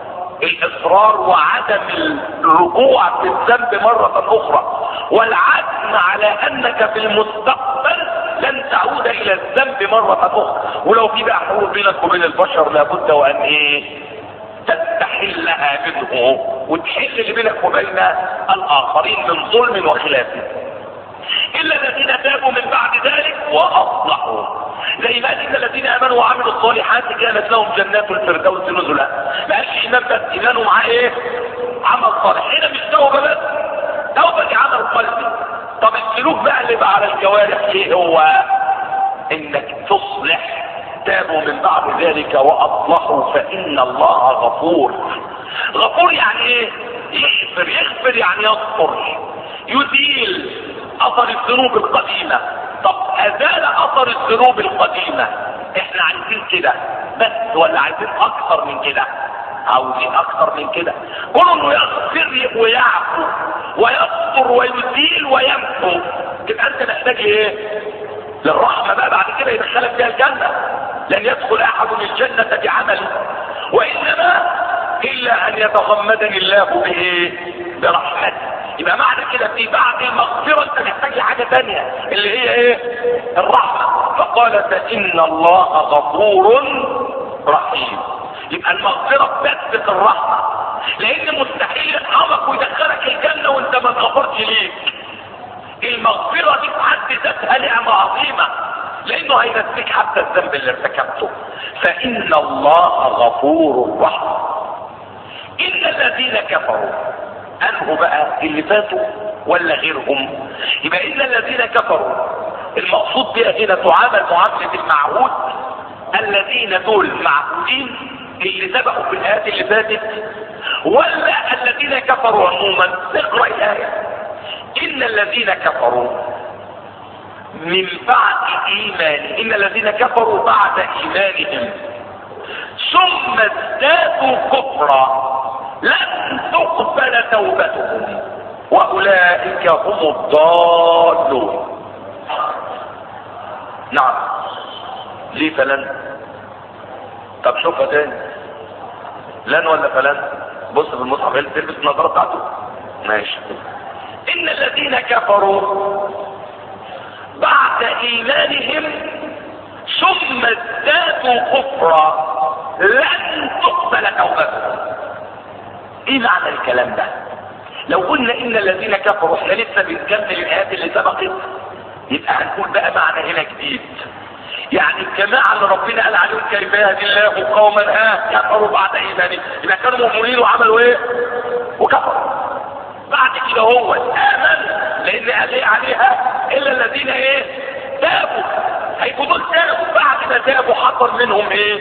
الاصرار وعدم الرجوع في الذنب مرة اخرى، والعزم على انك في المستقبل لن تعود الى الذنب مرة اخرى. ولو في بقى حروب بينك وبين البشر لابد وان ايه؟ تستحلها منه وتحل اللي بينك وبين الاخرين من ظلم وخلاف. الا الذين تابوا من بعد ذلك واصلحوا. زي ما ان الذين امنوا وعملوا الصالحات كانت لهم جنات الفردوس نزلا. ما قالش ايمان بس، ايمانه مع ايه؟ عمل صالح. هنا مش توبه بس، توبه دي عمل قلبي. طب السلوك بقى اللي بقى على الجوارح ايه هو؟ انك تصلح. تابوا من بعد ذلك واصلحوا فان الله غفور. غفور يعني ايه؟ يغفر. يغفر يعني يغفر، يزيل اثر الذنوب القديمة. طب ازال اثر الذنوب القديمة، احنا عايزين كده بس ولا عايزين اكثر من كده؟ عاوزين اكثر من كده. كل انه يغفر ويعفو ويستر ويزيل ويمحو. تبقى انت محتاج ايه؟ للرحمة بقى بعد كده يدخلك فيها الجنة. لن يدخل احد الجنة بعمله، وانما الا ان يتغمدني الله بايه؟ برحمته. يبقى معنى كده في بعد المغفرة انت محتاج لحاجة تانية اللي هي ايه؟ الرحمة. فقال فإن الله غفور رحيم. يبقى المغفرة بتثبت الرحمة، لان مستحيل يرحمك ويدخلك الجنة وانت ما اتغفرتش ليك. المغفرة دي في حد ذاتها نعمة عظيمة، لانه هينسيك حتى الذنب اللي ارتكبته. فإن الله غفور رحيم. إن الذين كفروا، أنه بقى اللي فاتوا ولا غيرهم؟ يبقى إن الذين كفروا المقصود بها هنا تعامل معاملة المعهود. الذين دول معهودين اللي سبقوا في الآيات اللي فاتت، ولا الذين كفروا عموما؟ اقرأ الآية. إن الذين كفروا من بعد إيمان، إن الذين كفروا بعد إيمانهم ثم ازدادوا كفرا لن تقبل توبتهم واولئك هم الضالون. نعم. ليه فلن؟ طب شوفها تاني، لن ولا فلن؟ بص في المصحف تلبس النظارة بتاعته. ماشي. ان الذين كفروا بعد ايمانهم ثم ازدادوا كفرا لن تقبل توبتهم. ايه معنى الكلام ده؟ لو قلنا ان الذين كفروا، احنا لسه بنكمل الايات اللي سبقت، يبقى هنقول بقى معنى هنا جديد. يعني الجماعه اللي ربنا قال عليهم كيف يهدي الله قوما كفروا بعد ايمانهم، يبقى كانوا مؤمنين وعملوا ايه؟ وكفروا. بعد كده هو امن، لان قال ايه عليها؟ الا الذين ايه؟ تابوا. هيبقوا دول تابوا، بعد ما تابوا حصل منهم ايه؟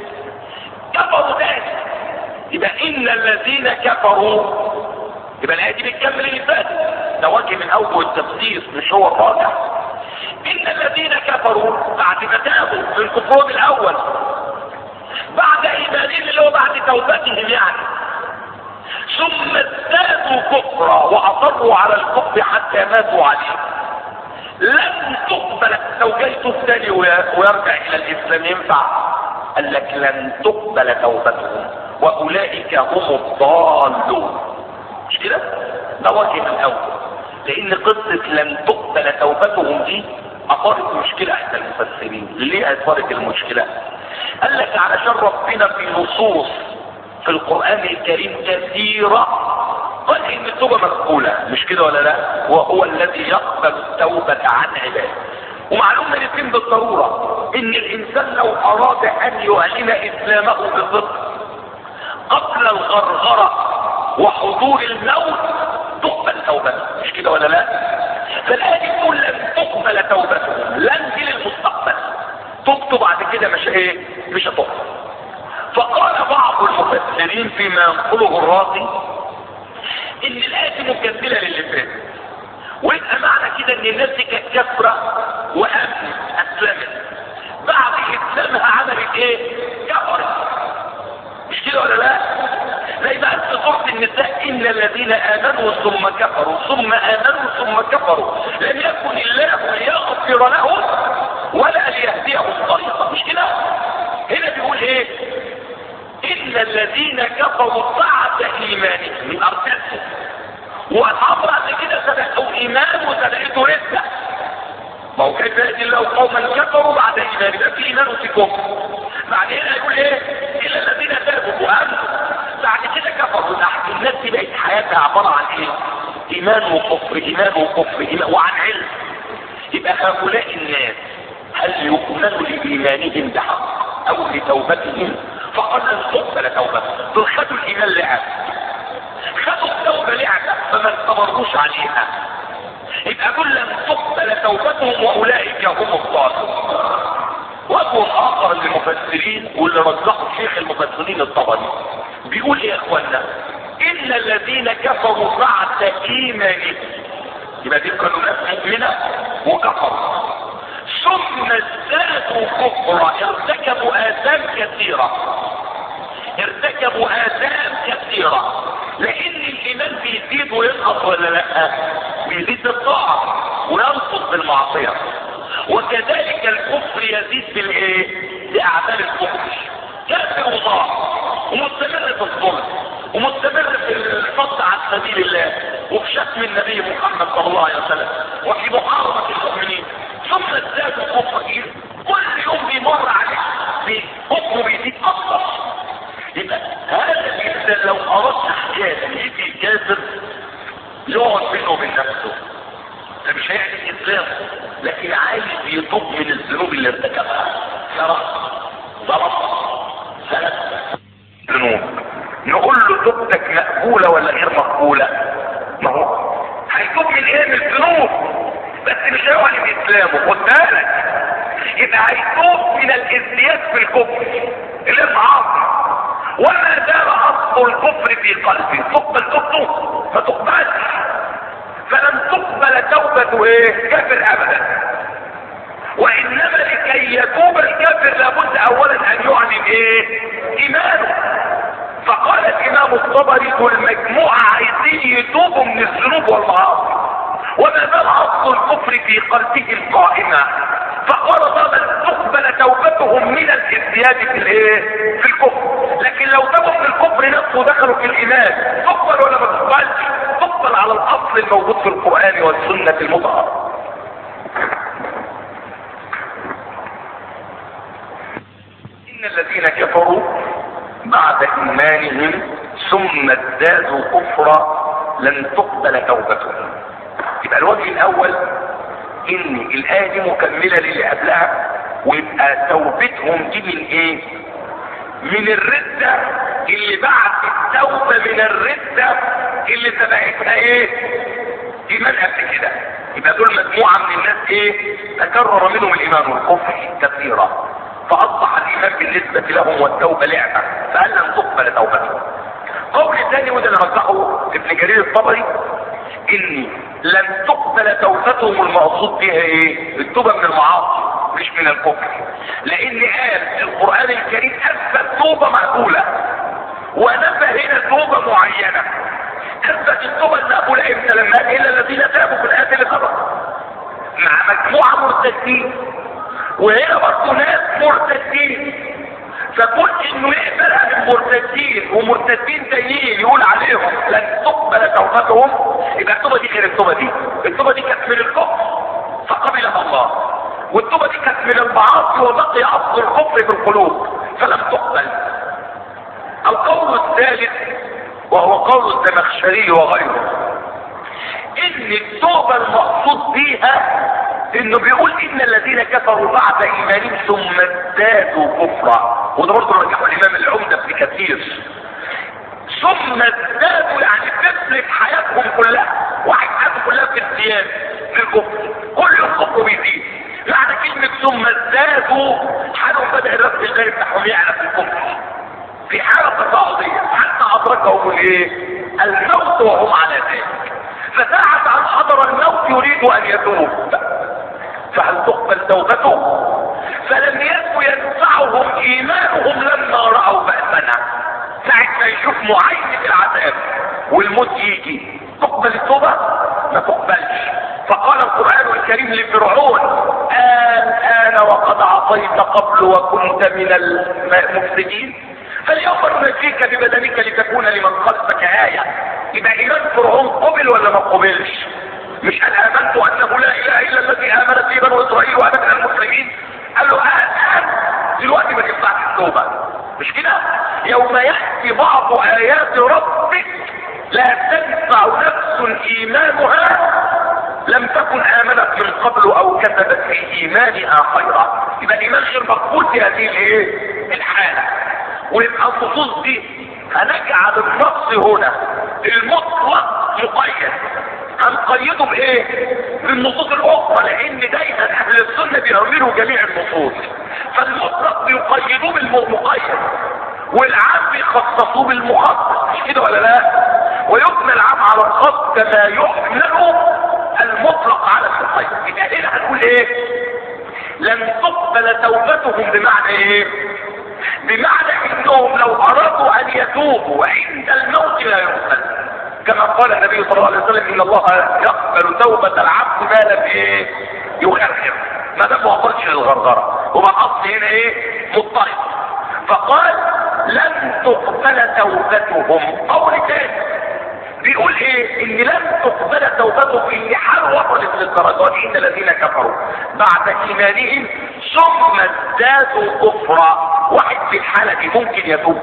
كفروا تاني. يبقى ان الذين كفروا، يبقى الايه دي بتكمل اللي فاتت، ده وجه من اوجه التفسير مش هو الراجح. ان الذين كفروا بعد ما تابوا من كفرهم الاول، بعد ايمانهم اللي هو بعد توبتهم يعني، ثم ازدادوا كفرا واصروا على الكفر حتى ماتوا عليه، لن تقبل. لو جاي الثاني ويرجع الى الاسلام ينفع؟ قال لك لن تقبل توبتهم واولئك هم الضالون. مش كده؟ ده وجه من الاول، لان قصه لن تقبل توبتهم دي اثارت مشكله عند المفسرين. ليه اثارت المشكله؟ قال لك علشان ربنا في نصوص في القرآن الكريم كثيرة قال ان التوبة مقبولة، مش كده ولا لا؟ وهو الذي يقبل التوبة عن عباده. ومعلوم من الاثنين بالضرورة ان الانسان لو اراد ان يعلن اسلامه بصدق قبل الغرغرة وحضور الموت تقبل توبته، مش كده ولا لا؟ فالآية تقول لن تقبل توبتهم، لن دي للمستقبل، تكتب بعد كده مش ايه؟ مش هتقبل. فقال بعض المفسرين فيما ينقله الرازي ان الايه مكمله للي فات، ويبقى معنى كده ان الناس دي كانت كافره وامنت اسلمت، بعد اسلامها عملت ايه؟ كفرت، مش كده ولا لا؟ زي ما في سوره النساء ان الذين امنوا ثم كفروا ثم امنوا ثم كفروا لم يكن الله ليغفر لهم ولا ليهديهم طريقا، مش كده؟ هنا بيقول ايه؟ ان الذين كفروا بعد ايمانهم من اركانهم، والامر بعد كده سبقوا ايمان وسبقته رده. ما هو كيف ياتي الله قوما كفروا بعد ايمان، يبقى في ايمان وفي كفر. بعدين يقول ايه؟ الا الذين تابوا وامنوا، بعد كده كفروا. الناس دي بقت حياتها عباره عن ايه؟ ايمان وكفر، ايمان وكفر، إيمان وعن علم. يبقى هؤلاء الناس هل يؤمنوا لايمانهم بحق او لتوبتهم؟ فقال لن تقبل توبتهم. دول خدوا الايمان لعبه، خدوا التوبه لعبه فما استمروش عليها، يبقى دول لن تقبل توبتهم واولئك هم الضالون. وجه اخر للمفسرين واللي رجحه شيخ المفسرين الطبري بيقول ايه يا اخوانا؟ ان الذين كفروا بعد ايمانهم، يبقى دي كانوا ناس مؤمنه وكفروا، ثم ازدادوا كفرا ارتكبوا اثام كثيره، ارتكبوا اثام كثيره، لان الايمان بيزيد وينقص ولا لا؟ بيزيد بالطاعه وينقص بالمعصيه، وكذلك الكفر يزيد بالايه؟ باعمال الكفر. كافر وضاع ومستمر في الظلم ومستمر في الصد عن سبيل الله وفي شتم النبي محمد صلى الله عليه وسلم وفي محاربه المؤمنين، ثم ازدادوا كفر. كل يوم بيمر عليه كفره بيزيد اكثر. يبقى هذا الانسان لو اردت حكايه يجي الكافر يقعد بينه وبين نفسه، ده مش هيعمل اسلام، لكن عايز يتوب من الذنوب اللي ارتكبها، سرق ضرب سلك ذنوب، نقول له توبتك مقبوله ولا غير مقبوله؟ ما هو هيتوب من ايه؟ من الذنوب، بس مش هيعلن اسلامه، خد بالك. يبقى هيتوب من الازدياد في الكفر الامعاصي، وما دام اصل الكفر في قلبه تقبل توبته؟ ما تقبلش. فلن تقبل توبة ايه؟ كافر ابدا. وانما لكي يتوب الكافر لابد اولا ان يعلن ايه؟ ايمانه. فقال الامام الطبري والمجموعة عايزين يتوبوا من الذنوب والمعاصي، وما دام اصل الكفر في قلبهم قائمة، فقال بل تقبل توبتهم من الازدياد في الايه؟ في الكفر. لكن لو تابوا في الكفر نفسه دخلوا في الايمان، تقبل ولا ما تقبلش؟ تقبل على الاصل الموجود في القرآن والسنة المطهرة. ان الذين كفروا بعد ايمانهم ثم ازدادوا كفرا لن تقبل توبتهم. يبقى الوجه الاول ان الايه دي مكمله للي قبلها، ويبقى توبتهم دي من ايه؟ من الردة اللي بعد التوبة من الردة اللي سبقتها ايه؟ ايمان قبل كده. يبقى دول مجموعة من الناس ايه؟ تكرر منهم الايمان والكفر كثيرا، فاصبح الايمان بالنسبة لهم والتوبة لعبة، فقال لن تقبل توبتهم. قول ثاني وده اللي رجحه ابن جرير الطبري، ان لن تقبل توبتهم المقصود بها ايه؟ التوبة من المعاصي مش من الكفر، لان قال القرآن الكريم اثبت توبة معقولة ونفى هنا توبة معينة. اثبت التوبة المقبولة امتى؟ لما قال الا الذين تابوا في الآيات اللي سبقت مع مجموعة مرتدين، وهنا برضه ناس مرتدين، فكون انه يقبلها من مرتدين ومرتدين تانيين يقول عليهم لن تقبل توبتهم، يبقى التوبة دي غير التوبة دي. التوبة دي كانت من الكفر فقبلها الله، والتوبة دي كانت من المعاصي وبقي اصل الكفر في القلوب فلم تقبل. القول الثالث وهو قول الزمخشري وغيره، ان التوبة المقصود بيها انه بيقول ان الذين كفروا بعد ايمانهم ثم ازدادوا كفرا، وده برضه رجحه الامام العمدة ابن كثير. ثم ازدادوا يعني تسلك حياتهم كلها، واحد حياته كلها في الزيادة في الكفر، كل الكفر بيزيد. معنى كلمة ثم ازدادوا حالهم بدأ الرب الغير بتاعهم يعلى في الكفر في حالة تصاعدية حتى ادركهم الايه؟ الموت وهم على ذلك. فساعة ان حضر الموت يريد ان يتوب، فهل تقبل توبته؟ فلم يكن ينفعهم ايمانهم لما رأوا بأسنا. ساعة ما يشوف معاينة العذاب والموت يجي تقبل التوبة؟ ما تقبلش. فقال القرآن الكريم لفرعون الآن وقد عصيت قبل وكنت من المفسدين فاليوم ننجيك ببدنك لتكون لمن خلفك آية. يبقى ايمان فرعون قبل ولا ما قبلش؟ مش قال امنت انه لا اله الا الذي امنت به بنو اسرائيل وانا من المسلمين؟ قال له الان دلوقتي ما تنفعش التوبه، مش كده؟ يوم ياتي بعض ايات ربك لا تنفع نفس ايمانها لم تكن امنت من قبل او كسبت في ايمانها خيرا. يبقى الايمان غير مقبول في هذه الايه؟ الحاله. ويبقى النصوص دي هنجعل النص هنا المطلق مقيد، هنقيده بايه؟ بالنصوص الاخرى، لان دايما اهل السنه بيعملوا جميع النصوص، فالمطلق بيقيدوه بالمقيد والعام بيخصصوه بالمخصص، مش كده ولا لا؟ ويبنى العام على الخاص كما يحمل المطلق على المقيد. يبقى هنا هنقول ايه؟ لن تقبل توبتهم بمعنى ايه؟ بمعنى انهم لو ارادوا ان يتوبوا عند الموت لا يقبل، كما قال النبي صلى الله عليه وسلم ان الله يقبل توبة العبد ما لم ايه؟ يغرغر، ما دام ما وصلش للغرغرة. وما الاصل هنا ايه؟ مضطرب. فقال لن تقبل توبتهم. قول تاني بيقول ايه؟ ان لن تقبل توبتهم في حال وصلت للدرجات ان الذين كفروا بعد ايمانهم ثم ازدادوا كفرا. واحد في الحالة دي ممكن يتوب؟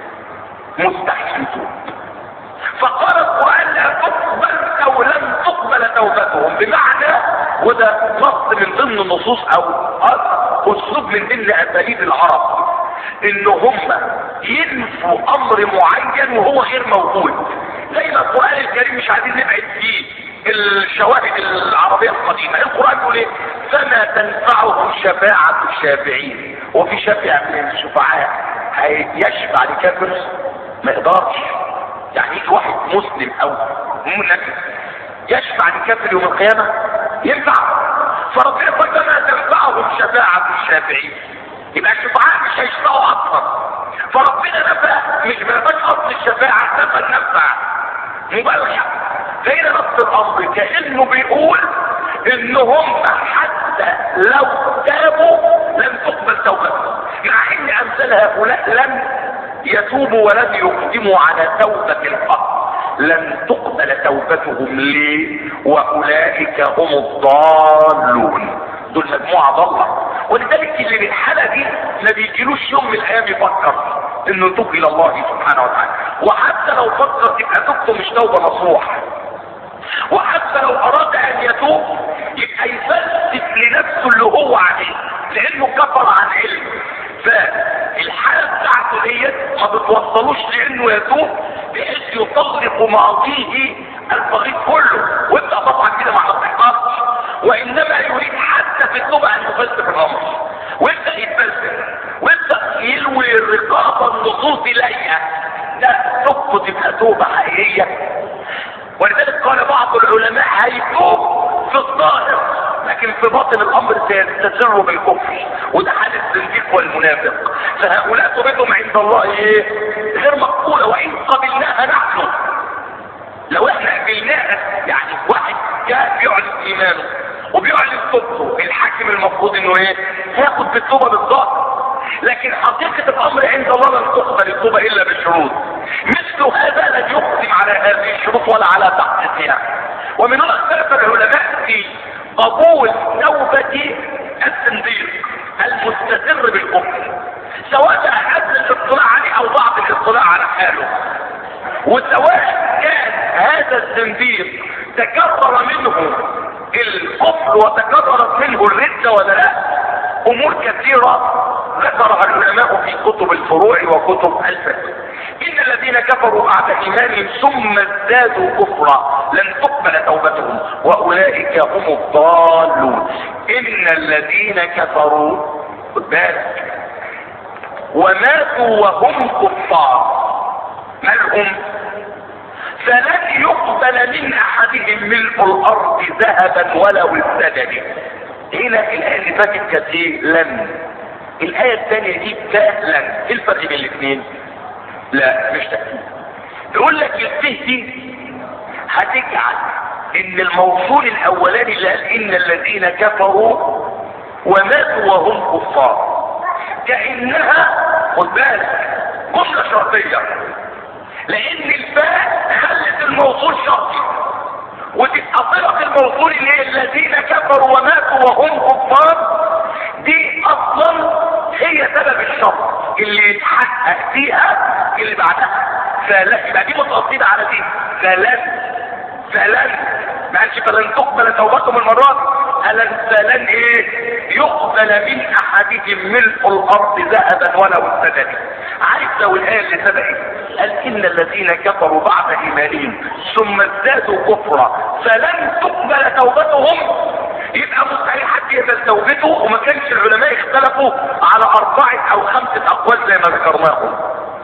مستحيل يتوب. فقال القرآن لا تقبل او لن تقبل توبتهم، بمعنى وده نص من ضمن النصوص او اسلوب من ضمن اساليب العرب ان هم ينفوا امر معين وهو غير موجود. زي ما القرآن الكريم مش عايزين نبعد فيه الشواهد العربية القديمة. القرآن يقول ايه؟ فما تنفعهم شفاعة الشافعين. وفي شافع من الشفعاء يشفع لكافر؟ ما يقدرش. يعني يجي واحد مسلم او مؤمن يشفع لكافر يوم القيامة؟ ينفع؟ فربنا يقول فما تنفعهم شفاعة الشافعين. يبقى الشفعاء مش هيشفعوا اصلا. فربنا نفى، مش بنفاش اصل الشفاعة، نفى النفع مبالغة. فهنا نفس الامر كأنه بيقول ان هم حتى لو تابوا لن تقبل توبتهم، مع ان امثال هؤلاء لم يتوبوا ولم يقدموا على توبة الحق. لن تقبل توبتهم ليه؟ واولئك هم الضالون. دول مجموعة ضالة. ولذلك اللي بالحالة دي ما بيجيلوش يوم من الايام يفكر انه يتوب الى الله سبحانه وتعالى. وحتى لو فكر تبقى توبته مش توبة نصوح. وحتى لو اراد ان يتوب يبقى يفلسف لنفسه اللي هو عليه، لانه كفر عن علم. فالحالة بتاعته ديت ما بتوصلوش لانه يتوب بحيث يطلق ماضيه البغيض كله، وانت طبعا كده ما هتحققش، وانما يريد حتى في التوبه ان يفلسف الامر ويبدا يتفلسف ويبدا يلوي الرقابه النصوص لايقه. ده توبه تبقى توبه حقيقيه. ولذلك قال بعض العلماء هيتوب في الظاهر لكن في باطن الامر سيستسر بالكفر، وده حال الزنديق والمنافق. فهؤلاء توبتهم عند الله ايه؟ غير مقبوله، وان قبلناها نحن. لو احنا قبلناها يعني واحد جاء بيعلن ايمانه وبيعلن توبته، الحاكم المفروض انه ايه؟ هياخد بالتوبه بالظاهر، لكن حقيقه الامر عند الله لن تقبل التوبه الا بشروط. مثل هذا لن يقدم على هذه الشروط ولا على تحقيقها. ومن هنا اختلف العلماء في قبول توبة الزنديق المستقر بالكفر، سواء قبل الاطلاع عليه او بعد الاطلاع على حاله، وسواء كان هذا الزنديق تكرر منه الكفر وتكررت منه الردة ولا لا. امور كثيرة ذكرها العلماء في كتب الفروع وكتب الفقه. ان الذين كفروا بعد ايمانهم ثم ازدادوا كفرا لن تقبل توبتهم واولئك هم الضالون. ان الذين كفروا خد بالك وماتوا وهم كفار مالهم فلن يقبل من احدهم ملء الارض ذهبا ولو افتدى. هنا الايه اللي فاتت كانت ايه؟ لن. الايه الثانيه دي لن. ايه الفرق بين الاثنين؟ لا مش تأكيد. يقول لك الفه دي هتجعل ان الموصول الاولاني اللي قال ان الذين كفروا وماتوا وهم كفار كأنها خد بالك جملة شرطية، لان الفاء خلت الموصول شرطي، وتبقى صيغة الموصول اللي هي الذين كفروا وماتوا وهم كفار دي اصلا هي سبب الشرط اللي يتحقق فيها اللي بعدها. فلا يبقى دي متقصدة على دي. فلن ما قالش فلن تقبل توبتهم المرات، فلن ايه؟ يقبل من احدهم ملء الارض ذهبا ولو افتدى. عارف لو الايه اللي سبقت قال ان الذين كفروا بعد ايمانهم ثم ازدادوا كفرا فلن تقبل توبتهم، يبقى مستحيل حد يقبل توبته. وما كانش العلماء اختلفوا على 4 أو 5 اقوال زي ما ذكرناهم.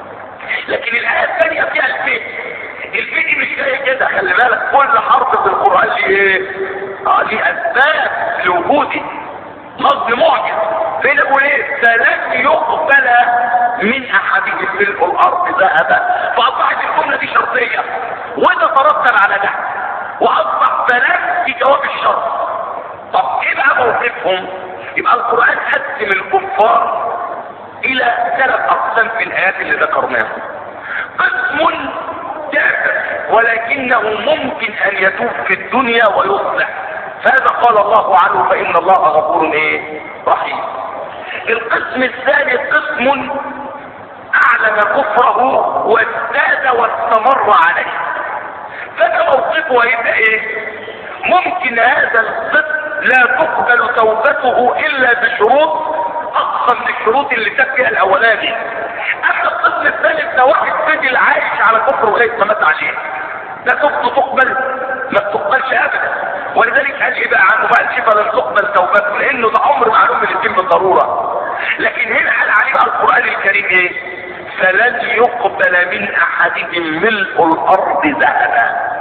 لكن الايه الثانيه فيها الفه. الفه دي مش جايه كده، خلي بالك كل حرف في القران ليه ايه؟ ليه اسباب لوجوده، نصب معجز. فين يقول ايه؟ فلن يقبل من احدهم ملء الارض ذهبا، فاصبحت الجمله دي شرطيه وده ترتب على ده، واصبح فلن في جواب الشرط. طب ايه بقى موقفهم؟ يبقى القران قسم الكفار الى 3 اقسام في الايات اللي ذكرناها. قسم كافر ولكنه ممكن ان يتوب في الدنيا ويصلح، فهذا قال الله عنه فان الله غفور ايه؟ رحيم. القسم الثاني قسم اعلن كفره وازداد واستمر عليه، فده موقفه هيبقى ايه؟ ممكن هذا القسم لا تقبل توبته الا بشروط اقصى من الشروط اللي كانت فيها الاولاني. اما القسم الثالث ده واحد فضل عايش على كفر وليس ما مات عليه، لا توبته تقبل ما تقبلش ابدا. ولذلك قال ايه بقى عنه بقى الشفا لن تقبل توبته، لانه ده امر معلوم من الدين بالضروره. لكن هنا قال عليه بقى القران الكريم ايه؟ فلن يقبل من احدهم ملء الارض ذهبا.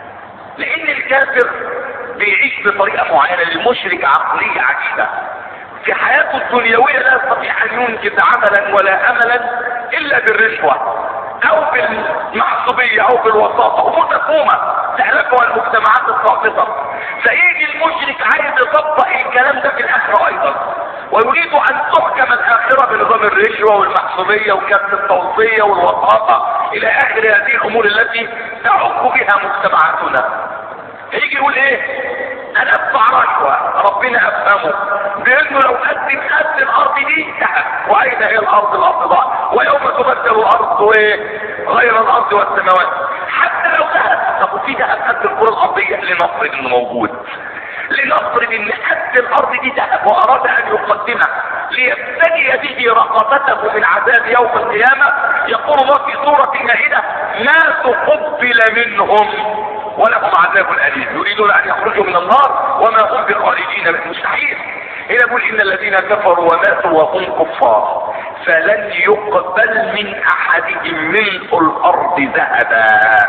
لان الكافر بيعيش بطريقه معينه، للمشرك عقليه عجيبه في حياته الدنيويه، لا يستطيع ان ينجز عملا ولا املا الا بالرشوه او بالمعصوبيه او بالوساطه، امور مفهومه تهلكها المجتمعات الساقطه. فيجي المشرك عايز يطبق الكلام ده في الاخره ايضا، ويريد ان تحكم الاخره بنظام الرشوه والمحسوبيه وكبت التوصيه والوساطه الى اخر هذه الامور التي تعق بها مجتمعاتنا. يجي يقول ايه؟ انا ادفع رشوه، ربنا افهمه بانه لو قدم قد الارض دي ذهب، واين هي الارض؟ الارض ضاع، ويوم تبدل الارض ايه؟ غير الارض والسماوات. حتى لو ذهب، طب في ذهب قد الكره الارضيه اللي نفرض انه موجود، لنفرض ان حد الارض دي ذهب واراد ان يقدمه ليفتدي به رقبته من عذاب يوم القيامة، يقول الله في سورة المائدة: ما تقبل منهم ولهم عذاب أليم. يريدون ان يخرجوا من النار وما هم بخارجين منه. مستحيل. هنا يقول: ان الذين كفروا وماتوا وهم كفار فلن يقبل من احدهم ملء الارض ذهبا.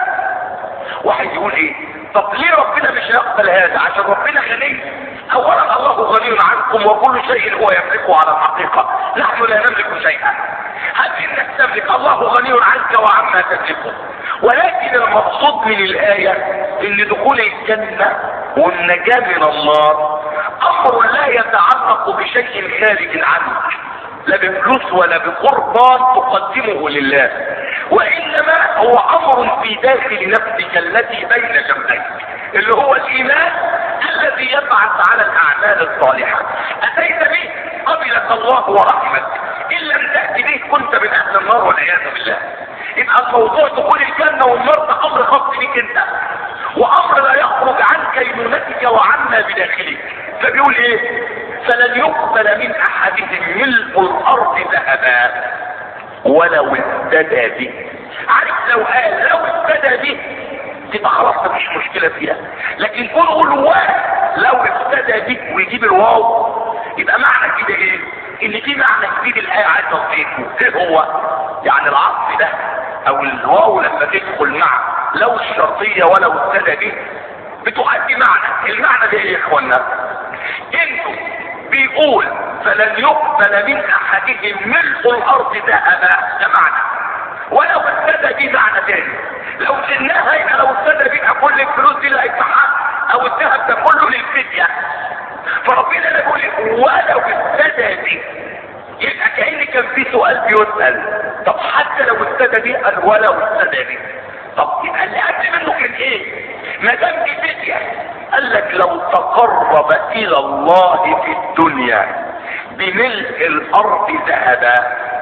واحد يقول ايه؟ طب ليه ربنا مش هيقبل هذا؟ عشان ربنا غني. اولا الله غني عنكم وكل شيء هو يملكه على الحقيقة، نحن لا نملك شيئا. هل انك تملك؟ الله غني عنك وعما تملكه. ولكن المقصود من الآية ان دخول الجنة والنجاة من النار امر لا يتعلق بشيء خارج عنك، لا بفلوس ولا بقربان تقدمه لله، وانما هو امر في داخل نفسك التي بين جنبيك، اللي هو الايمان الذي يبعث على الاعمال الصالحة. اتيت به قبلك الله ورحمك، ان لم تأتي به كنت من اهل النار والعياذ بالله. يبقى الموضوع دخول الجنة والنار ده امر خاص بيك انت، وامر لا يخرج عن كينونتك وعما بداخلك. فبيقول ايه؟ فلن يقبل من احدهم ملء الارض ذهبا ولو افتدى به. عارف لو قال لو افتدى به تبقى خلاص مفيش مشكلة فيها، لكن قول لو افتدى به ويجيب الواو يبقى معنى كده ايه؟ ان في معنى جديد الايه عايزه تضيفه. ايه هو؟ يعني العطف ده او الواو لما تدخل مع لو الشرطيه ولو ابتدى به بتؤدي معنى. المعنى ده ايه يا اخوانا؟ انتوا بيقول فلن يقبل من احدهم ملء الارض ذهبا، ده معنى، ولو ابتدى به معنى تاني. لو شلناها يبقى لو ابتدى بيها كل الفلوس دي اللي هيدفعها او الذهب ده كله للفديه. فربنا يقول ولو ابتدى به، يبقى كأن كان في سؤال بيسأل. طب حتى لو ابتدى به قال ولو ابتدى به، طب يبقى اللي قبل منه كان ايه؟ ما دام دي فدية، قال لك لو تقرب الى الله في الدنيا بملء الارض ذهبا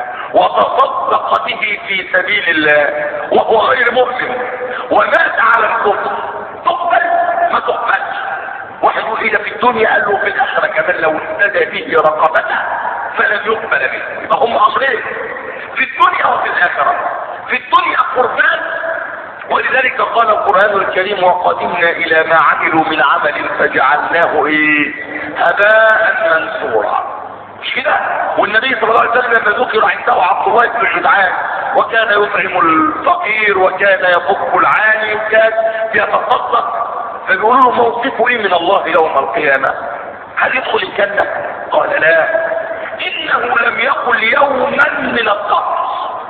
وتصدق به في سبيل الله وهو غير مؤمن ومات على الكفر، تقبل؟ ما تقبلش. واحد يقول ايه ده في الدنيا؟ قال له في الاخره كمان لو ابتدى به رقبته فلن يقبل به. يبقى هم امرين في الدنيا وفي الاخره. في الدنيا قربان، ولذلك قال القران الكريم: وقدمنا الى ما عملوا من عمل فجعلناه ايه؟ هباء منثورا. مش كده؟ والنبي صلى الله عليه وسلم لما ذكر عنده عبد الله بن جدعان وكان يطعم الفقير وكان يفك العاني وكان يتصدق، فبيقولوا له موقفه ايه من الله يوم القيامة؟ هل يدخل الجنة؟ قال لا، انه لم يقل يوما من الدهر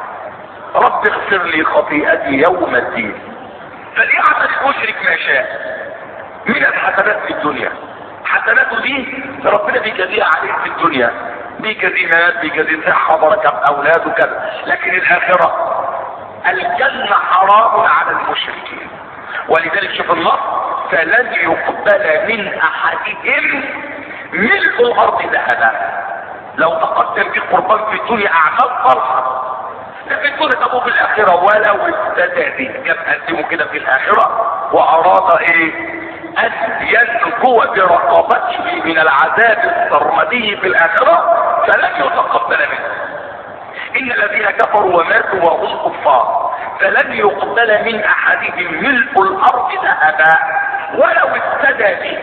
رب اغفر لي خطيئتي يوم الدين. فليعمل المشرك ما شاء من الحسنات في الدنيا، حسناته دي ربنا بيجازيها عليه في الدنيا، بيجازي مال، بيجازي صحة، بركة اولاد وكذا. لكن الاخرة الجنة حرام على المشركين. ولذلك شوف النص: فلن يقبل من احدهم ملء الارض ذهبا. لو تقدم به قربان في الدنيا اعمال صالحة، لكن الدنيا تبقى في الاخرة ولو ابتدى به، جاب قدمه كده في الاخرة واراد ايه؟ ان ينجو برقبته من العذاب السرمدي في الاخرة فلن يتقبل منه. ان الذين كفروا وماتوا وهم كفار فلن يقبل من احدهم ملء الارض ذهبا ولو ابتدى به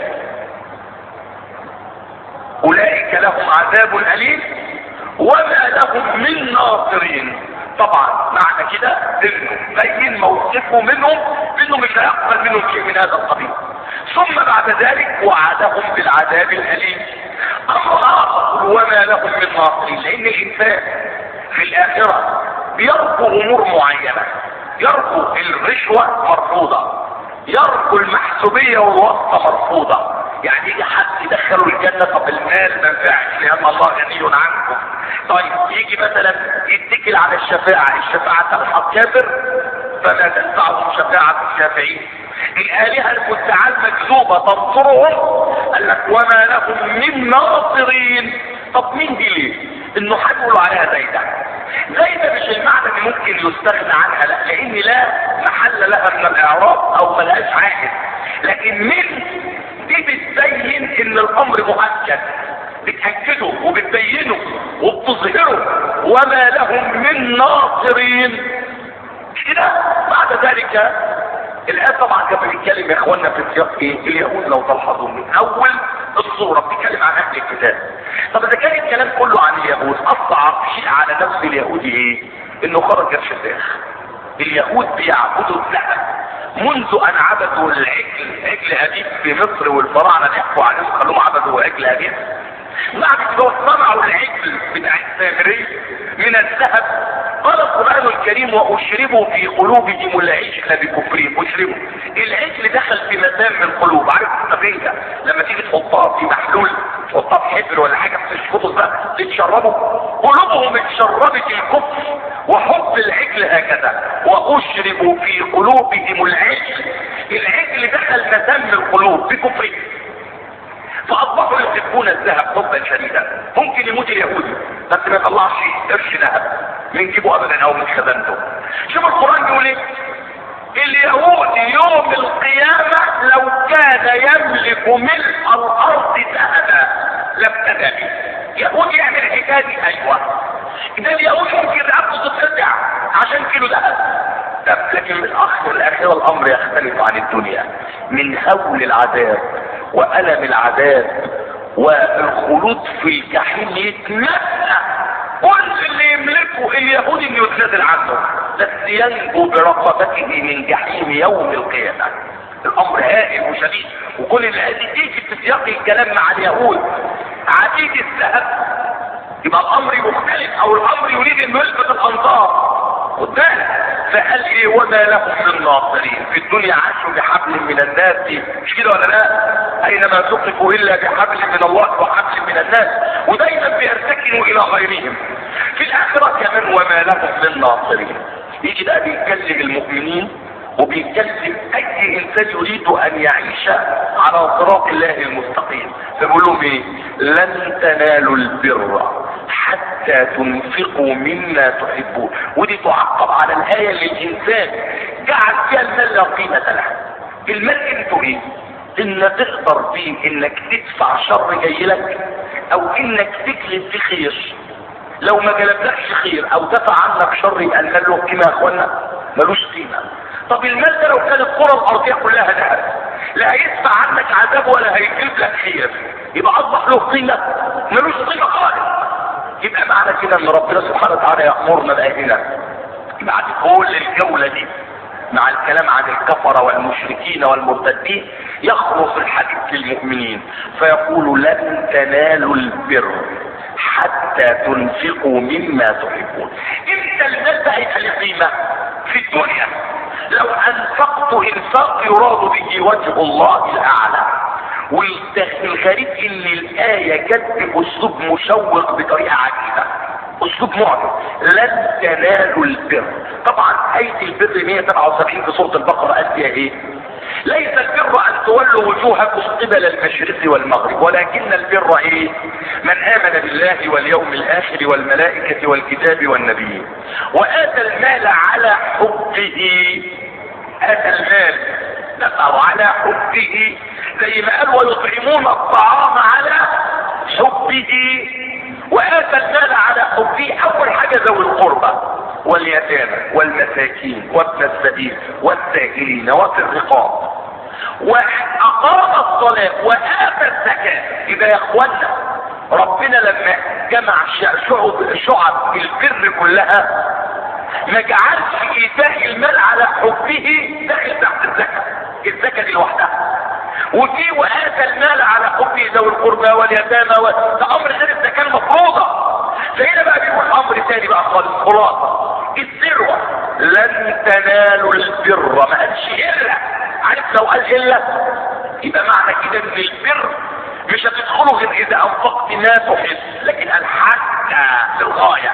اولئك لهم عذاب اليم وما لهم من ناصرين. طبعا معنى كده انه بين موقفه منهم انه مش هيقبل منهم شيء من هذا القبيل. ثم بعد ذلك وعدهم بالعذاب الاليم. اما وما لهم من ناصرين، لان الانسان في الاخره بيرجو امور معينه، يرجو الرشوه مرفوضه، يرجو المحسوبيه والواسطه مرفوضه. يعني يجي حد يدخله الجنه، طب المال ما ينفعش لان الله غني عنكم. طيب يجي مثلا يتكل على الشفاعه تلحق كافر فلا تنفعهم شفاعه الشافعين. الالهه المدعاه المكذوبه تنصرهم، قال لك وما لهم من ناصرين. طب مين دي ليه؟ انه هنقولوا عليها زايده. زايده مش المعنى اللي ممكن يستغنى عنها، لا، لان لا محل لها من الاعراب او ملهاش عائد. لكن من دي دي بتبين ان الامر مؤكد، بتأكده وبتبينه وبتظهره. وما لهم من ناصرين كده. بعد ذلك الآن طبعا كان بيتكلم يا اخوانا في سياق ايه؟ اليهود لو تلاحظوا من اول الصورة بتتكلم عن اهل الكتاب. طب اذا كان الكلام كله عن اليهود، اصعب شيء على نفس اليهود ايه؟ انه خرج الشتاخ. اليهود بيعبدوا الذهب منذ ان عبدوا عجل ابيب في مصر، والفراعنه ضحكوا عليهم خلوهم عبدوا عجل ابيب. بعد كده صنعوا العجل بتاع السامري من الذهب. قال القرآن الكريم واشربوا في قلوبهم العجل بكفرهم. اشربوا العجل دخل في مسام من القلوب. عارف السفينة لما تيجي تحطها في محلول، تحطها في حبر ولا حاجه تشفطه بقى تتشربوا، قلوبهم اتشربت الكفر وحب العجل هكذا. واشربوا في قلوبهم العجل، العجل دخل مسام القلوب بكفرهم فاصبحوا يحبون الذهب حبا شديدا. ممكن يموت اليهودي بس ما يطلعش قرش ذهب من جيبه ابدا او من خزانته. شوف القران بيقول ايه؟ اليهود يوم القيامه لو كان يملك ملء الارض ذهبا لابتدى به. يهود يعمل الحكايه دي؟ ايوه. ده اليهود ممكن رقبته تتقطع عشان كيلو ذهب. لكن من اخر الاخره الامر يختلف عن الدنيا، من هول العذاب والم العذاب والخلود في الجحيم يتمنى كل اللي يملكه اليهودي انه يتنازل عنه بس ينجو برقبته من جحيم يوم القيامه. الامر هائل وشديد، وكل اللي تيجي في سياق الكلام مع اليهود عديد الذهب يبقى الامر مختلف، او الامر يريد انه يلفت الانظار قدام. فقال ايه؟ وما لهم من ناصرين. في الدنيا عاشوا بحبل من الناس، مش كده ولا لا؟ اينما تقفوا الا بحبل من الله وحبل من الناس، ودايما بيرتكنوا الى غيرهم. في الاخره كمان وما لهم من ناصرين. يجي بقى بيتكلم المؤمنين وبيتكلم اي انسان يريد ان يعيش على صراط الله المستقيم. فبيقول لهم ايه؟ لن تنالوا البر حتى تنفقوا مما تحبون. ودي تعقب على الآية اللي الإنسان جعل فيها المال لا قيمة له. المال انتوا ايه؟ ان تقدر فيه انك تدفع شر جاي لك، او انك تكلف في خير. لو ما جلبلكش خير او دفع عنك شر يبقى المال له قيمة يا اخوانا؟ ملوش قيمة. طب المال ده لو كانت الكرة الارضية كلها ذهب لا هيدفع عنك عذاب ولا هيجيب لك خير، يبقى اصبح له قيمة؟ ملوش قيمة خالص. يبقى معنى كده ان ربنا سبحانه وتعالى يأمرنا بقى هنا بعد كل الجولة دي مع الكلام عن الكفرة والمشركين والمرتدين يخلص الحديث للمؤمنين فيقول لن تنالوا البر حتى تنفقوا مما تحبون. امتى المال بقى يبقى له قيمة؟ في الدنيا لو انفقت انفاق يراد به وجه الله الاعلى. والغريب ان الايه جت باسلوب مشوق بطريقه عجيبه، اسلوب معجب. لن تنالوا البر. طبعا ايه البر 177 في سوره البقره قال فيها ايه؟ ليس البر ان تولوا وجوهكم قبل المشرق والمغرب، ولكن البر ايه؟ من امن بالله واليوم الاخر والملائكه والكتاب والنبيين واتى المال على حبه. اتى المال نفعوا على حبه زي ما قال ويطعمون الطعام على حبه. واتى المال على حبه اول حاجه ذوي القربى واليتامى والمساكين وابن السبيل والسائلين وفي الرقاب واقام الصلاه واتى الزكاه. اذا يا اخوانا ربنا لما جمع شعب البر كلها ما جعلش ايتاء المال على حبه داخل تحت الزكاه. الزكاه دي لوحدها. وفي واتى المال على حبه ذوي القربى واليتامى ده امر غير الزكاه المفروضه. فهنا بقى بيقول امر ثاني بقى خالص، خلاصه الذروه. لن تنالوا البر، ما قالش الا. عارف لو قال الا يبقى معنى كده ان البر مش هتدخلوا غير اذا انفقت ما تحب، لكن قال حتى للغايه.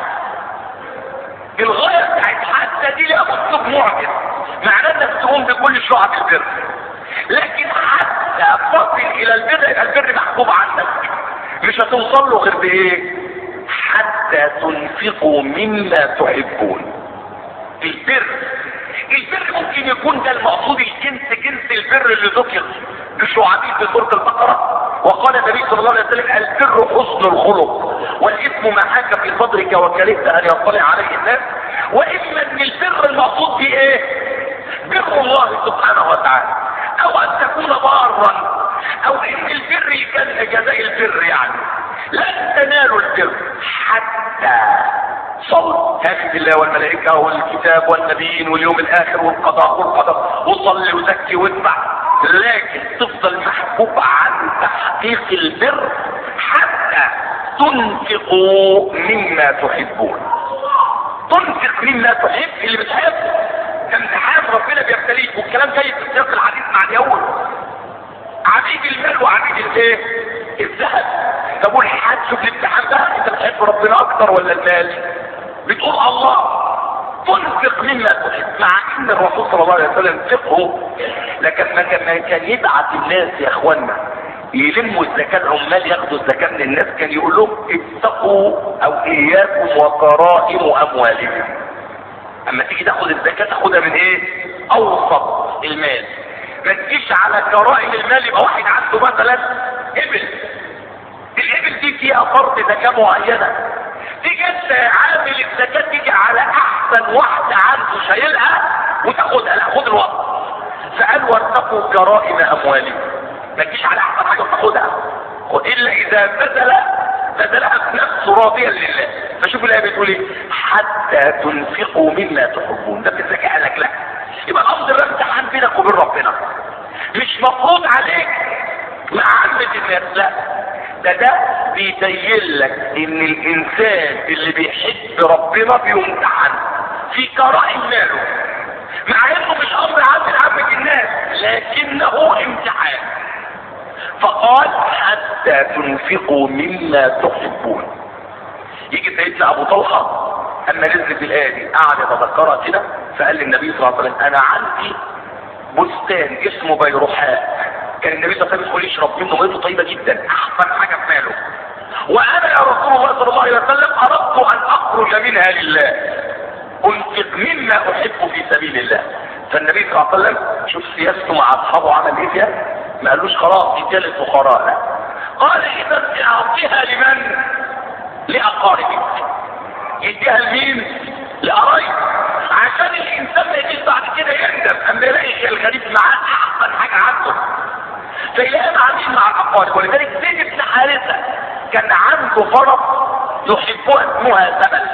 الغايه بتاعت حتى دي لها اسلوب معجز، معناه انك تقوم بكل شعب البر. لكن حتى تصل الى البر يبقى البر محبوب عنك، مش هتوصل له غير بايه؟ حتى تنفقوا مما تحبون. البر ممكن يكون ده المقصود الجنس، جنس البر اللي ذكر بشعبيه في سورة البقرة. وقال النبي صلى الله عليه وسلم البر حسن الخلق، والاثم ما حاك في صدرك وكرهت ان يطلع عليه الناس. واما ان البر المقصود به ايه؟ بر الله سبحانه وتعالى، او ان تكون بارا، او ان البر كان جزاء البر، يعني لن تنالوا البر حتى صل تامن بالله والملائكه والكتاب والنبيين واليوم الاخر والقضاء والقدر وصلي وزكي وادفع، لكن تفضل محبوب عن تحقيق البر حتى تنفقوا مما تحبون. تنفق مما تحب، اللي بتحب امتحان ربنا بيبتليك، والكلام جاي في سياق الحديث مع اليهود. عبيد المال وعبيد الايه؟ الذهب. طب والحد شوف الامتحان ده، انت بتحب ربنا اكتر ولا المال؟ بتقول الله. تنفق مما تحب، مع ان الرسول صلى الله عليه وسلم فقهه لكن ما كان يبعت الناس يا اخوانا يلموا الزكاة، العمال ياخدوا الزكاة من الناس، كان يقول لهم اتقوا او اياكم وكرائم اموالكم. اما تيجي تاخد الزكاة تاخدها من ايه؟ اوسط المال. ما تجيش على كرائم المال. يبقى واحد عنده مثلا ابل، الابل دي فيها فرض زكاة معينة، تيجي انت عامل الزكاة تيجي على احسن واحدة عنده شايلها وتاخدها. لا، خد الوقت. فقال واتقوا كرائم اموالكم، ما تجيش على احسن حاجة وتاخدها، الا اذا بذلها بنفسه راضيا لله. فشوف الايه بتقول ايه؟ حتى تنفقوا مما تحبون. ده في الزكاة قال لك لا. يبقى الامر ده امتحان بينك وبين ربنا، مش مفروض عليك مع عامة الناس. لا، ده بيبين لك ان الانسان اللي بيحب ربنا بيمتحن في كرائم ماله، مع انه مش امر عامة الناس لكنه امتحان. فقال حتى تنفقوا مما تحبون. يجي سيدنا ابو طلحه اما نزلت الايه دي قعد يتذكرها كده، فقال للنبي صلى الله عليه وسلم انا عندي بستان اسمه بيرحاء، كان النبي صلى الله عليه وسلم يقول يشرب منه ميته طيبه جدا، احسن حاجه في ماله. وانا يا رسول الله صلى الله عليه وسلم اردت ان اخرج منها لله، انفق مما احب في سبيل الله. فالنبي صلى الله عليه وسلم شوف سياسته مع اصحابه عمل ايه فيها، ما قالوش خلاص دي جال الفقراء، لا، قال اذا اعطيها لمن؟ لاقاربك. يديها لمين؟ لقرايبك، عشان الانسان ما يجيش بعد كده يندم اما يلاقي الغريب معاه احسن حاجه عنده، فيلاقي معاه مع الاقارب. ولذلك زيد بن حارثه كان عنده فرس يحبها اسمها سبل.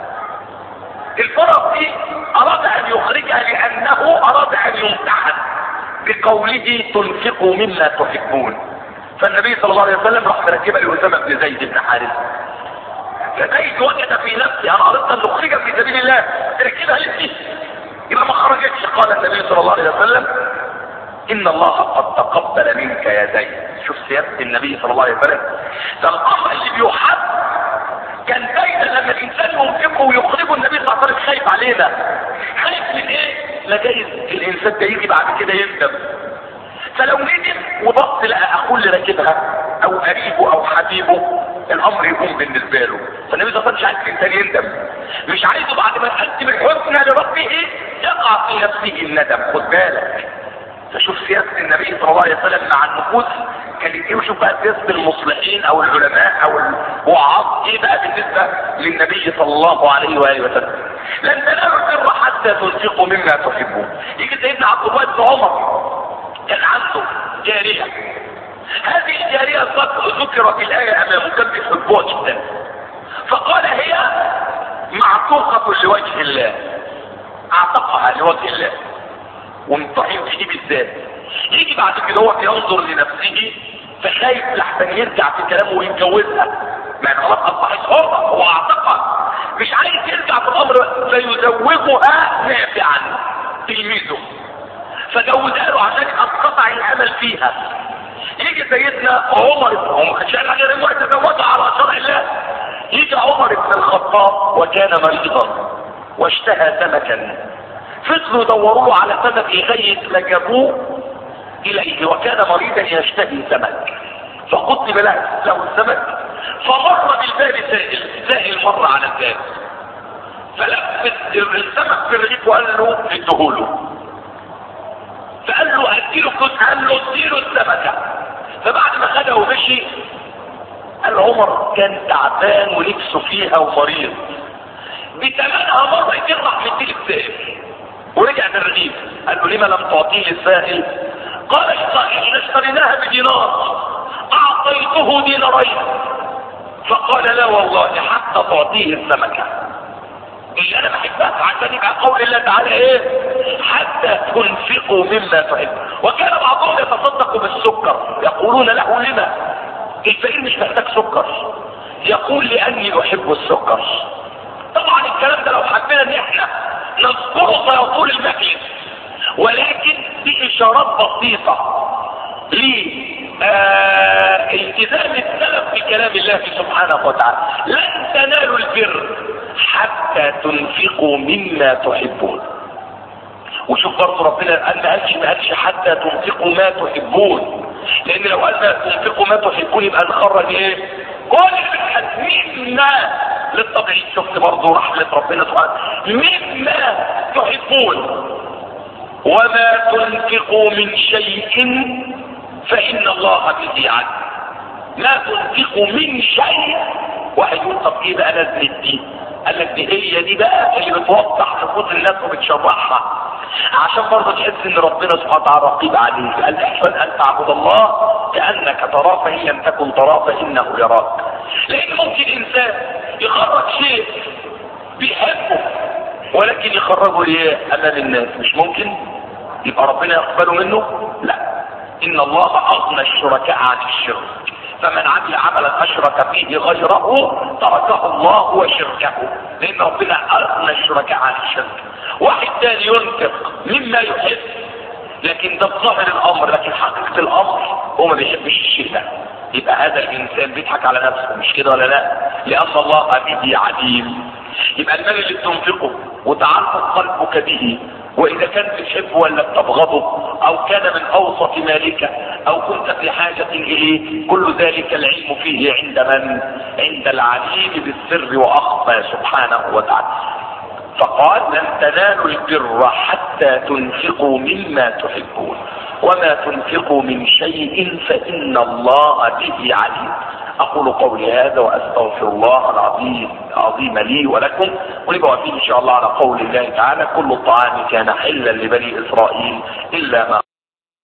الفرس دي اراد ان يخرجها لانه اراد ان يمتحن بقوله تنفقوا مما تحبون. فالنبي صلى الله عليه وسلم راح مركبها لأسامة بن زيد بن حارثة. فزيد وجد في نفسه انا اردت ان نخرجها في سبيل الله، تركبها لسه يبقى ما خرجتش. قال النبي صلى الله عليه وسلم ان الله قد تقبل منك يا زيد. شوف سيادة النبي صلى الله عليه وسلم، ده الامر اللي بيحب كان دايما لما الانسان ينفقه ويخرجه النبي صلى الله عليه وسلم خايف علينا. خايف من ايه؟ لا جايز الانسان ده يجي بعد كده يندم. فلو ندم وبص لقى اخوه اللي راكبها او قريبه او حبيبه الامر يكون بالنسبه له. فالنبي صلى الله عليه وسلم مش عايز الانسان يندم، مش عايزه بعد ما يقدم الحسنى لربه يقع في نفسه الندم. خد بالك. فشوف سياسه النبي صلى الله عليه وسلم مع النفوس كانت ايه، وشوف بقى سياسه المصلحين او العلماء او الوعاظ ايه بقى بالنسبه للنبي صلى الله عليه واله وسلم. لن تنالوا البر حتى تنفقوا مما تحبون. يجي سيدنا عبد الله بن عمر كان عنده جاريه، هذه الجاريه ذكرت الايه امامه، كان بيحبوها جدا، فقال هي معتوقه لوجه الله، اعتقها لوجه الله وامتحن فيه بالذات. يجي بعد كده هو ينظر لنفسه فخايف لحسن يرجع في كلامه ويتجوزها، ما خلاص اصبحت حرة، هو اعتقها مش عايز يرجع في الامر، فيزوجها نافعا تلميذه، فجوزها له عشان انقطع الامل فيها. يجي سيدنا عمر، هو ما كانش غير انه يتزوجها على شرع الله. يجي عمر بن الخطاب وكان مريضا واشتهى سمكا، فضلوا يدوروا له على سمك لغايه لجبوه اليه، وكان مريضا يشتهي سمك، فقدم له السمك، فمر بالباب سائل مر على الباب، فلف السمك في الرغيف وقال له ادهوله، فقال قال له اديله كنت، قال له اديله السمكة. فبعد ما خدها ومشي قال عمر كان تعبان ونفسه فيها ومريض، بثمنها مرة راح مديك السائل ورجع بالرغيف. قال له لما لم تعطيه السائل؟ قال احنا اشتريناها بدينار اعطيته دينارين. فقال لا والله حتى تعطيه السمكة اللي انا بحبها، عشان يبقى قول الله تعالى ايه؟ حتى تنفقوا مما تحب. وكان بعضهم يتصدق بالسكر، يقولون له لما؟ الفقير مش محتاج سكر، يقول لاني احب السكر. طبعا الكلام ده لو حبينا ان احنا نذكره سيطول المجلس، ولكن دي اشارات بسيطة التزام السلف بكلام الله سبحانه وتعالى. لن تنالوا البر حتى تنفقوا مما تحبون. وشوف برضه ربنا قال ما قالش حتى تنفقوا ما تحبون، لان لو قال تنفقوا ما تحبون يبقى نخرج ايه؟ كل مما للطبيعي. شفت برضه رحمة ربنا سبحانه، مما تحبون وما تنفقوا من شيء فإن الله به عليم. ما تنفقوا من شيء. واحد يقول طب ايه بقى لازمة دي؟ قال لك دي هي دي بقى اللي بتوضح نفوس الناس وبتشرحها، عشان برضه تحس ان ربنا سبحانه وتعالى رقيب عليك. قال احسن ان تعبد الله كانك تراه فان لم تكن تراه فانه يراك. لان ممكن انسان يخرج شيء بيحبه ولكن يخرجه ايه امام الناس، مش ممكن يبقى ربنا يقبله منه؟ لا، ان الله اغنى الشركاء عن الشرك، فمن عمل عملا اشرك فيه غيره تركه الله وشركه، لان ربنا اغنى الشركاء عن الشرك. واحد تاني ينفق مما يحب لكن ده بظاهر الامر، لكن حقيقة الامر هو ما بيحبش الشيء ده، يبقى هذا الانسان بيضحك على نفسه، مش كده ولا لا؟ لان الله به عليم. يبقى المال اللي بتنفقه وتعلق قلبك به، واذا كان بتحبه ولا بتبغضه، او كان من اوسط مالك او كنت في حاجة اليه، كل ذلك العلم فيه عند من؟ عند العليم بالسر واخفى سبحانه وتعالى. فقال لن تنالوا البر حتى تنفقوا مما تحبون وما تنفقوا من شيء فإن الله به عليم. أقول قولي هذا وأستغفر الله العظيم لي ولكم، ونبقى فيه إن شاء الله على قول الله تعالى كل الطعام كان حلا لبني إسرائيل إلا ما